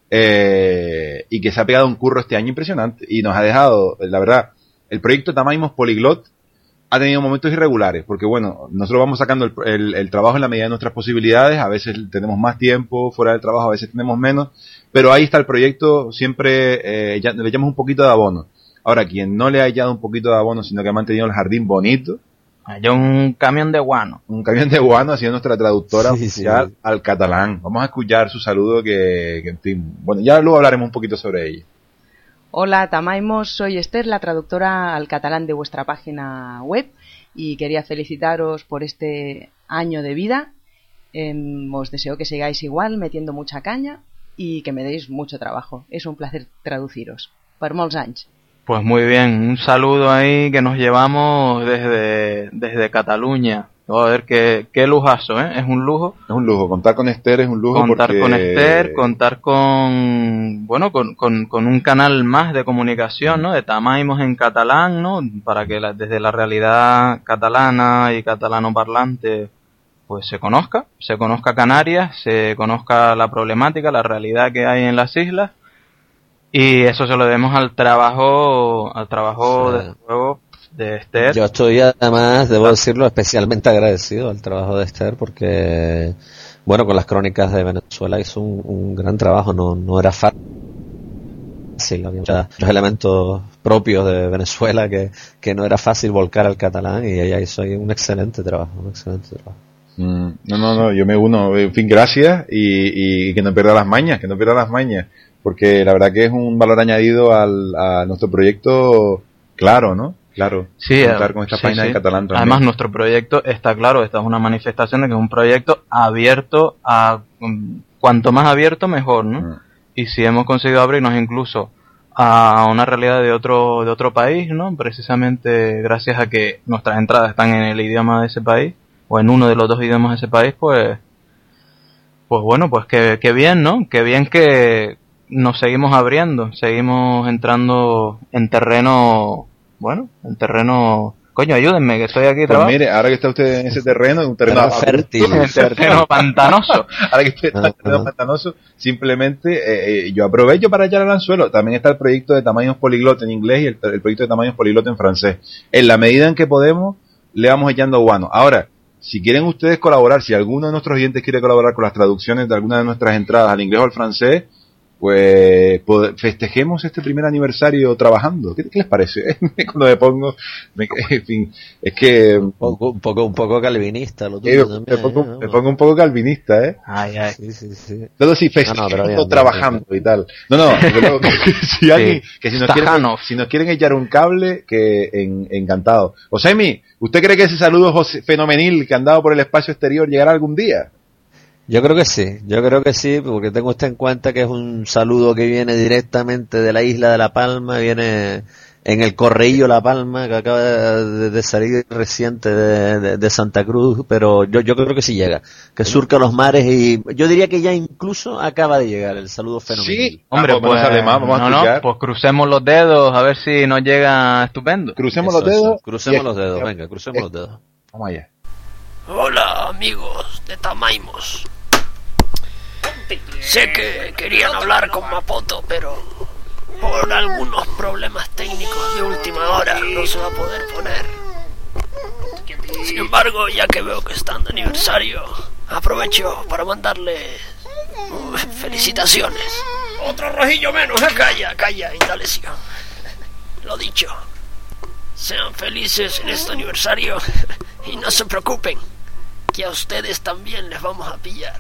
y que se ha pegado un curro este año impresionante y nos ha dejado, la verdad, el proyecto Tamaimos Poliglot ha tenido momentos irregulares, porque bueno, nosotros vamos sacando el trabajo en la medida de nuestras posibilidades, a veces tenemos más tiempo fuera del trabajo, a veces tenemos menos, pero ahí está el proyecto, siempre le echamos un poquito de abono. Ahora, quien no le ha echado un poquito de abono, sino que ha mantenido el jardín bonito. Hay un camión de guano. Ha sido nuestra traductora oficial al catalán. Vamos a escuchar su saludo que en fin, bueno, ya luego hablaremos un poquito sobre ella. Hola, Tamaimos, soy Esther, la traductora al catalán de vuestra página web, y quería felicitaros por este año de vida. Os deseo que sigáis igual, metiendo mucha caña, y que me deis mucho trabajo. Es un placer traduciros. Per molts anys. Pues muy bien, un saludo ahí que nos llevamos desde Cataluña. A ver qué lujazo, ¿eh? Es un lujo. Es un lujo, contar con Esther es un lujo. Contar con Esther, contar con un canal más de comunicación, ¿no? De Tamaimos en catalán, ¿no? Para que desde la realidad catalana y catalano parlante pues se conozca Canarias, se conozca la problemática, la realidad que hay en las islas. Y eso se lo debemos al trabajo de juego de Esther. Yo estoy, además, debo decirlo, especialmente agradecido al trabajo de Esther, porque, bueno, con las crónicas de Venezuela hizo un gran trabajo, no era fácil fácil, había muchos elementos propios de Venezuela que no era fácil volcar al catalán, y ella hizo ahí un excelente trabajo. No, yo me uno, en fin, gracias, y que no pierda las mañas, porque la verdad que es un valor añadido a nuestro proyecto, claro, ¿no? Claro, sí, contar con esta página en catalán también. Además, nuestro proyecto está claro, esta es una manifestación de que es un proyecto abierto cuanto más abierto mejor, ¿no? Y si hemos conseguido abrirnos incluso a una realidad de otro país, ¿no? Precisamente gracias a que nuestras entradas están en el idioma de ese país, o en uno de los dos idiomas de ese país, pues bueno, pues que bien, ¿no? Que bien que nos seguimos abriendo, seguimos entrando en terreno, coño, ayúdenme, que estoy aquí trabajando. Pues mire, ahora que está usted en ese terreno, es un terreno fértil, terreno pantanoso. Ahora que usted está en el terreno pantanoso, simplemente yo aprovecho para echar el anzuelo. También está el proyecto de Tamaños Poliglot en inglés y el proyecto de Tamaños Poliglot en francés. En la medida en que podemos, le vamos echando guano. Ahora, si quieren ustedes colaborar, si alguno de nuestros oyentes quiere colaborar con las traducciones de alguna de nuestras entradas al inglés o al francés, pues festejemos este primer aniversario trabajando. ¿Qué les parece? Cuando me pongo, en fin, es que un poco calvinista lo tuyo también, me pongo un poco calvinista, ¿eh? Ay. Sí. Todo sí, festejando, trabajando y tal. Si nos quieren echar un cable, que encantado. Josemi, ¿usted cree que ese saludo fenomenil que han dado por el espacio exterior llegará algún día? Yo creo que sí, porque tengo usted en cuenta que es un saludo que viene directamente de la isla de La Palma, viene en el correillo La Palma, que acaba de salir reciente de Santa Cruz, pero yo creo que sí llega, que surca los mares, y yo diría que ya incluso acaba de llegar el saludo fenomenal. Sí, hombre, pues crucemos los dedos, a ver si nos llega estupendo. Crucemos los dedos, venga, crucemos los dedos. Vamos allá. Hola amigos de Tamaimos. Sé que querían hablar con Mapoto, pero por algunos problemas técnicos de última hora no se va a poder poner. Sin embargo, ya que veo que están de aniversario, aprovecho para mandarles felicitaciones. Otro rojillo menos, ¿eh? Calla, Indalecio. Lo dicho, sean felices en este aniversario y no se preocupen, que a ustedes también les vamos a pillar.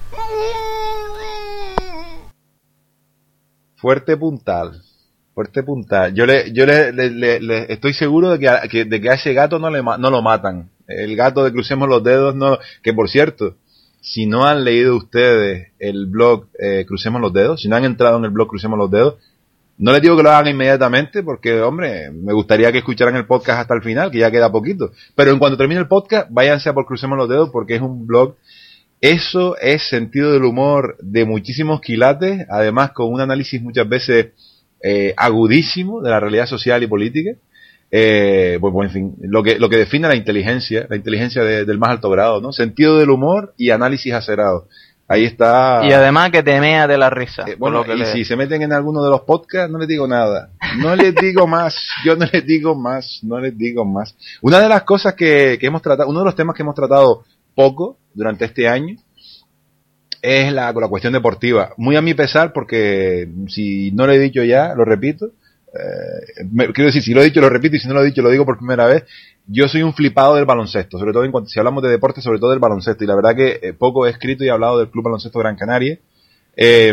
Fuerte puntal. Yo le estoy seguro de que a ese gato no lo matan. El gato de Crucemos los Dedos, no. Que por cierto, si no han leído ustedes el blog Crucemos los Dedos, si no han entrado en el blog Crucemos los Dedos, no les digo que lo hagan inmediatamente, porque, hombre, me gustaría que escucharan el podcast hasta el final, que ya queda poquito. Pero en cuanto termine el podcast, váyanse a por Crucemos los Dedos, porque es un blog. Eso es sentido del humor de muchísimos quilates, además con un análisis muchas veces agudísimo de la realidad social y política. Pues en fin, lo que define la inteligencia del más alto grado, ¿no? Sentido del humor y análisis acerado. Ahí está. Y además que te mea de la risa. Si se meten en alguno de los podcasts, no les digo nada. No les digo más. Yo no les digo más. Una de las cosas que hemos tratado, uno de los temas que hemos tratado poco durante este año es la cuestión deportiva. Muy a mi pesar, porque si no lo he dicho ya, lo repito. Quiero decir, si lo he dicho, lo repito, y si no lo he dicho, lo digo por primera vez. Yo soy un flipado del baloncesto, sobre todo si hablamos de deporte, sobre todo del baloncesto, y la verdad que poco he escrito y he hablado del Club Baloncesto Gran Canaria, y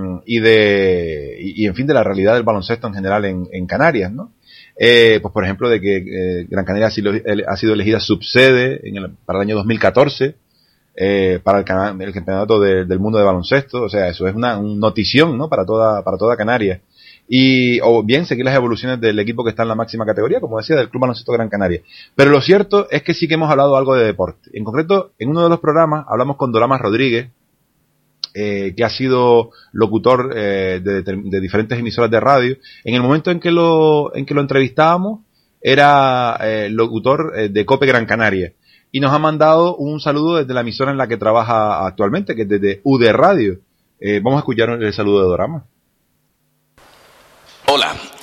en fin, de la realidad del baloncesto en general en Canarias, ¿no? Pues por ejemplo, de que Gran Canaria ha sido elegida subsede para el año 2014, para el campeonato del mundo de baloncesto. O sea, eso es una notición, ¿no? Para toda Canarias. O bien seguir las evoluciones del equipo que está en la máxima categoría, como decía, del Club Baloncesto Gran Canaria. Pero lo cierto es que sí que hemos hablado algo de deporte. En concreto, en uno de los programas hablamos con Doramas Rodríguez, que ha sido locutor de diferentes emisoras de radio. En el momento en que lo entrevistábamos, era locutor de COPE Gran Canaria. Y nos ha mandado un saludo desde la emisora en la que trabaja actualmente, que es desde UD Radio. Vamos a escuchar el saludo de Dorama. Hola,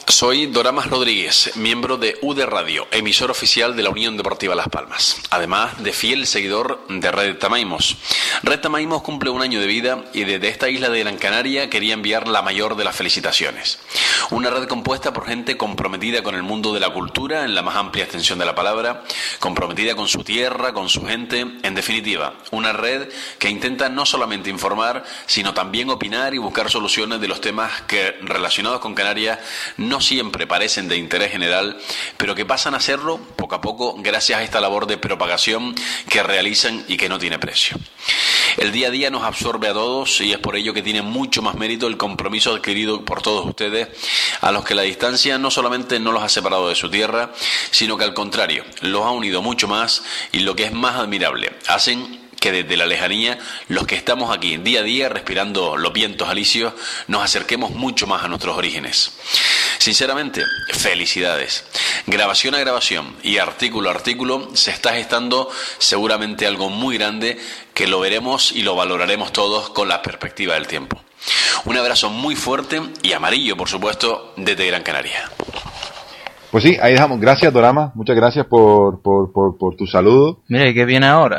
Soy Doramas Rodríguez, miembro de UD Radio, emisor oficial de la Unión Deportiva Las Palmas, además de fiel seguidor de Red Tamaimos. Red Tamaimos cumple un año de vida y desde esta isla de Gran Canaria quería enviar la mayor de las felicitaciones. Una red compuesta por gente comprometida con el mundo de la cultura en la más amplia extensión de la palabra, comprometida con su tierra, con su gente, en definitiva, una red que intenta no solamente informar, sino también opinar y buscar soluciones de los temas que, relacionados con Canarias, no siempre parecen de interés general, pero que pasan a serlo poco a poco gracias a esta labor de propagación que realizan y que no tiene precio. El día a día nos absorbe a todos y es por ello que tiene mucho más mérito el compromiso adquirido por todos ustedes, a los que la distancia no solamente no los ha separado de su tierra, sino que al contrario, los ha unido mucho más y lo que es más admirable, hacen que desde la lejanía, los que estamos aquí día a día respirando los vientos alisios, nos acerquemos mucho más a nuestros orígenes. Sinceramente, felicidades. Grabación a grabación y artículo a artículo se está gestando seguramente algo muy grande que lo veremos y lo valoraremos todos con la perspectiva del tiempo. Un abrazo muy fuerte y amarillo, por supuesto, desde Gran Canaria. Pues sí, ahí dejamos. Gracias, Dorama. Muchas gracias por tu saludo. Mire, ¿qué viene ahora?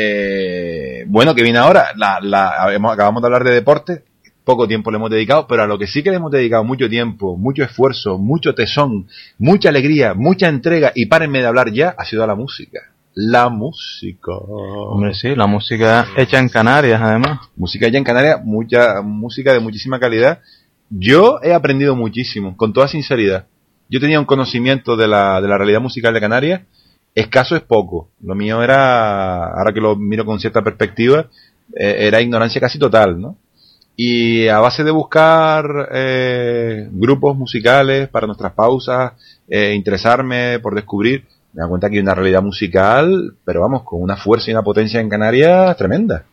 Bueno, ¿qué viene ahora? Acabamos de hablar de deporte. Poco tiempo le hemos dedicado, pero a lo que sí que le hemos dedicado mucho tiempo, mucho esfuerzo, mucho tesón, mucha alegría, mucha entrega, y párenme de hablar ya, ha sido a la música. La música. Hombre, sí, la música hecha en Canarias, además. Música hecha en Canarias, mucha música de muchísima calidad. Yo he aprendido muchísimo, con toda sinceridad. Yo tenía un conocimiento de la realidad musical de Canarias, escaso es poco. Lo mío era, ahora que lo miro con cierta perspectiva, era ignorancia casi total, ¿no? Y a base de buscar grupos musicales para nuestras pausas, interesarme por descubrir, me da cuenta que hay una realidad musical, pero vamos, con una fuerza y una potencia en Canarias tremenda.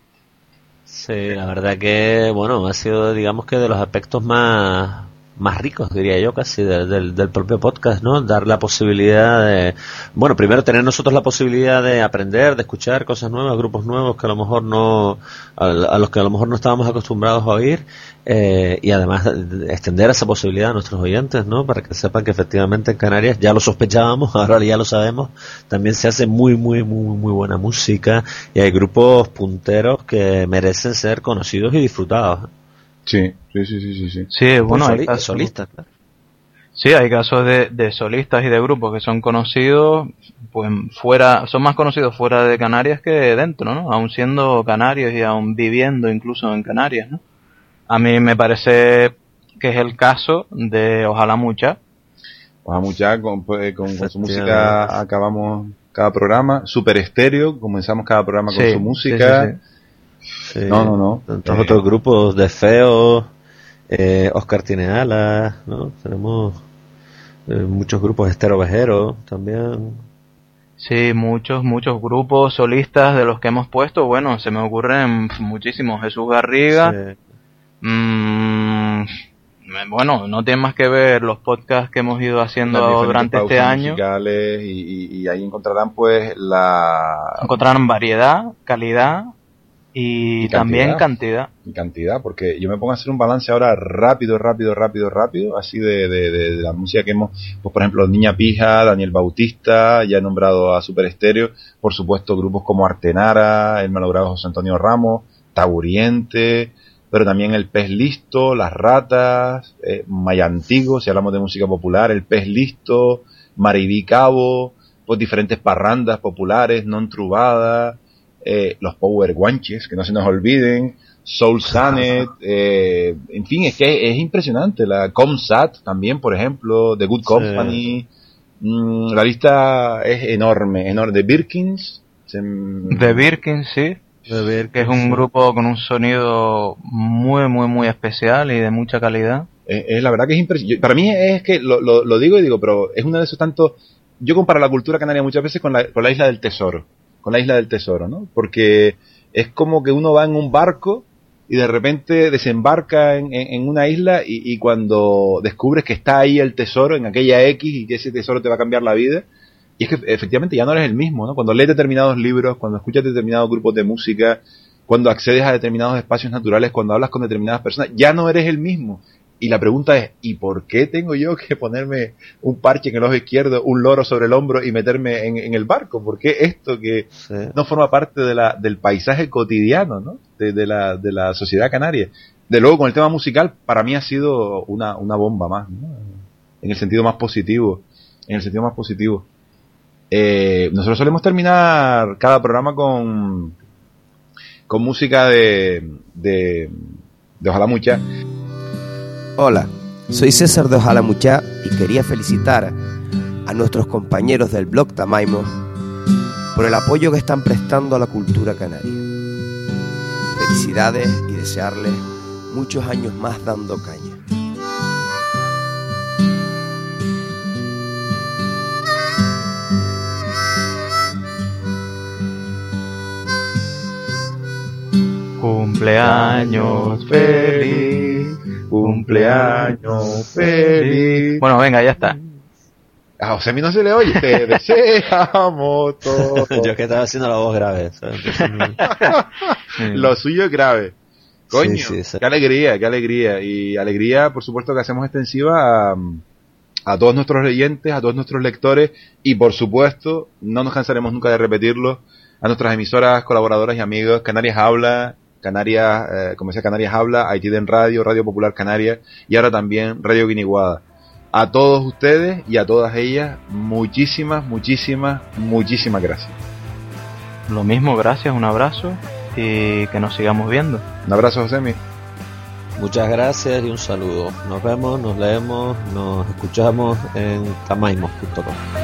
Sí, la verdad que, bueno, ha sido, digamos que de los aspectos más ricos, diría yo, casi del propio podcast, ¿no? Dar la posibilidad de, bueno, primero tener nosotros la posibilidad de aprender, de escuchar cosas nuevas, grupos nuevos que a lo mejor no, a los que a lo mejor no estábamos acostumbrados a oír, y además extender esa posibilidad a nuestros oyentes, ¿no? Para que sepan que efectivamente en Canarias, ya lo sospechábamos, ahora ya lo sabemos, también se hace muy buena música y hay grupos punteros que merecen ser conocidos y disfrutados. Sí. Sí, bueno, hay casos, solistas, claro. Sí, hay casos de solistas y de grupos que son conocidos, pues son más conocidos fuera de Canarias que dentro, ¿no? Aún siendo canarios y aún viviendo incluso en Canarias, ¿no? A mí me parece que es el caso de Ojalá Mucha. Ojalá Mucha, con su música acabamos cada programa. Super Estéreo, comenzamos cada programa con su música. Sí. No. Tantos otros grupos de Feo, Oscar tiene alas, ¿no? Tenemos muchos grupos, Estero Vejero también. Sí, muchos grupos solistas de los que hemos puesto. Bueno, se me ocurren muchísimos. Jesús Garriga. Sí. Bueno, no tiene más que ver los podcasts que hemos ido haciendo durante este año. Y ahí encontrarán pues encontrarán variedad, calidad y también cantidad. Y cantidad, porque yo me pongo a hacer un balance ahora rápido, así de la música que hemos, pues por ejemplo, Niña Pija, Daniel Bautista, ya he nombrado a Super Estéreo, por supuesto grupos como Artenara, el malogrado José Antonio Ramos, Taburiente, pero también el Pez Listo, Las Ratas, Mayantigo, si hablamos de música popular, el Pez Listo, Maribí Cabo, pues diferentes parrandas populares, non trubadas, los Power Guanches, que no se nos olviden, Soul Sanet, en fin, es que es impresionante, la Comsat también, por ejemplo, The Good Company, la lista es enorme, de Birkins. De Birkins, sí. Que es un grupo con un sonido muy especial y de mucha calidad. La verdad que es impresionante. Para mí es que lo digo, pero es uno de esos tantos. Yo comparo la cultura canaria muchas veces con la isla del tesoro, ¿no? Porque es como que uno va en un barco y de repente desembarca en una isla y cuando descubres que está ahí el tesoro, en aquella X, y que ese tesoro te va a cambiar la vida. Y es que efectivamente ya no eres el mismo, ¿no? Cuando lees determinados libros, cuando escuchas determinados grupos de música, cuando accedes a determinados espacios naturales, cuando hablas con determinadas personas, ya no eres el mismo. Y la pregunta es, ¿y por qué tengo yo que ponerme un parche en el ojo izquierdo, un loro sobre el hombro y meterme en el barco? ¿Por qué esto que no forma parte del paisaje cotidiano, ¿no? de la sociedad canaria? De luego, con el tema musical, para mí ha sido una bomba más, ¿no? En el sentido más positivo. Nosotros solemos terminar cada programa con música de Ojalá Mucha. Hola, soy César de Ojalá Mucha y quería felicitar a nuestros compañeros del blog Tamaimos por el apoyo que están prestando a la cultura canaria. Felicidades y desearles muchos años más dando caña. Cumpleaños feliz, cumpleaños feliz. Bueno, venga, ya está. A Josemi no se le oye. Te deseamos todo. Yo que estaba haciendo la voz grave, ¿sabes? Lo suyo es grave. Coño, sí. Qué alegría. Y alegría, por supuesto, que hacemos extensiva a todos nuestros oyentes, a todos nuestros lectores y, por supuesto, no nos cansaremos nunca de repetirlo, a nuestras emisoras, colaboradoras y amigos, Canarias Habla, Canarias Habla, Haitiden Radio, Radio Popular Canarias y ahora también Radio Guiniguada. A todos ustedes y a todas ellas, muchísimas gracias. Lo mismo, gracias, un abrazo y que nos sigamos viendo. Un abrazo, Josemi. Muchas gracias y un saludo. Nos vemos, nos leemos, nos escuchamos en tamaimos.com.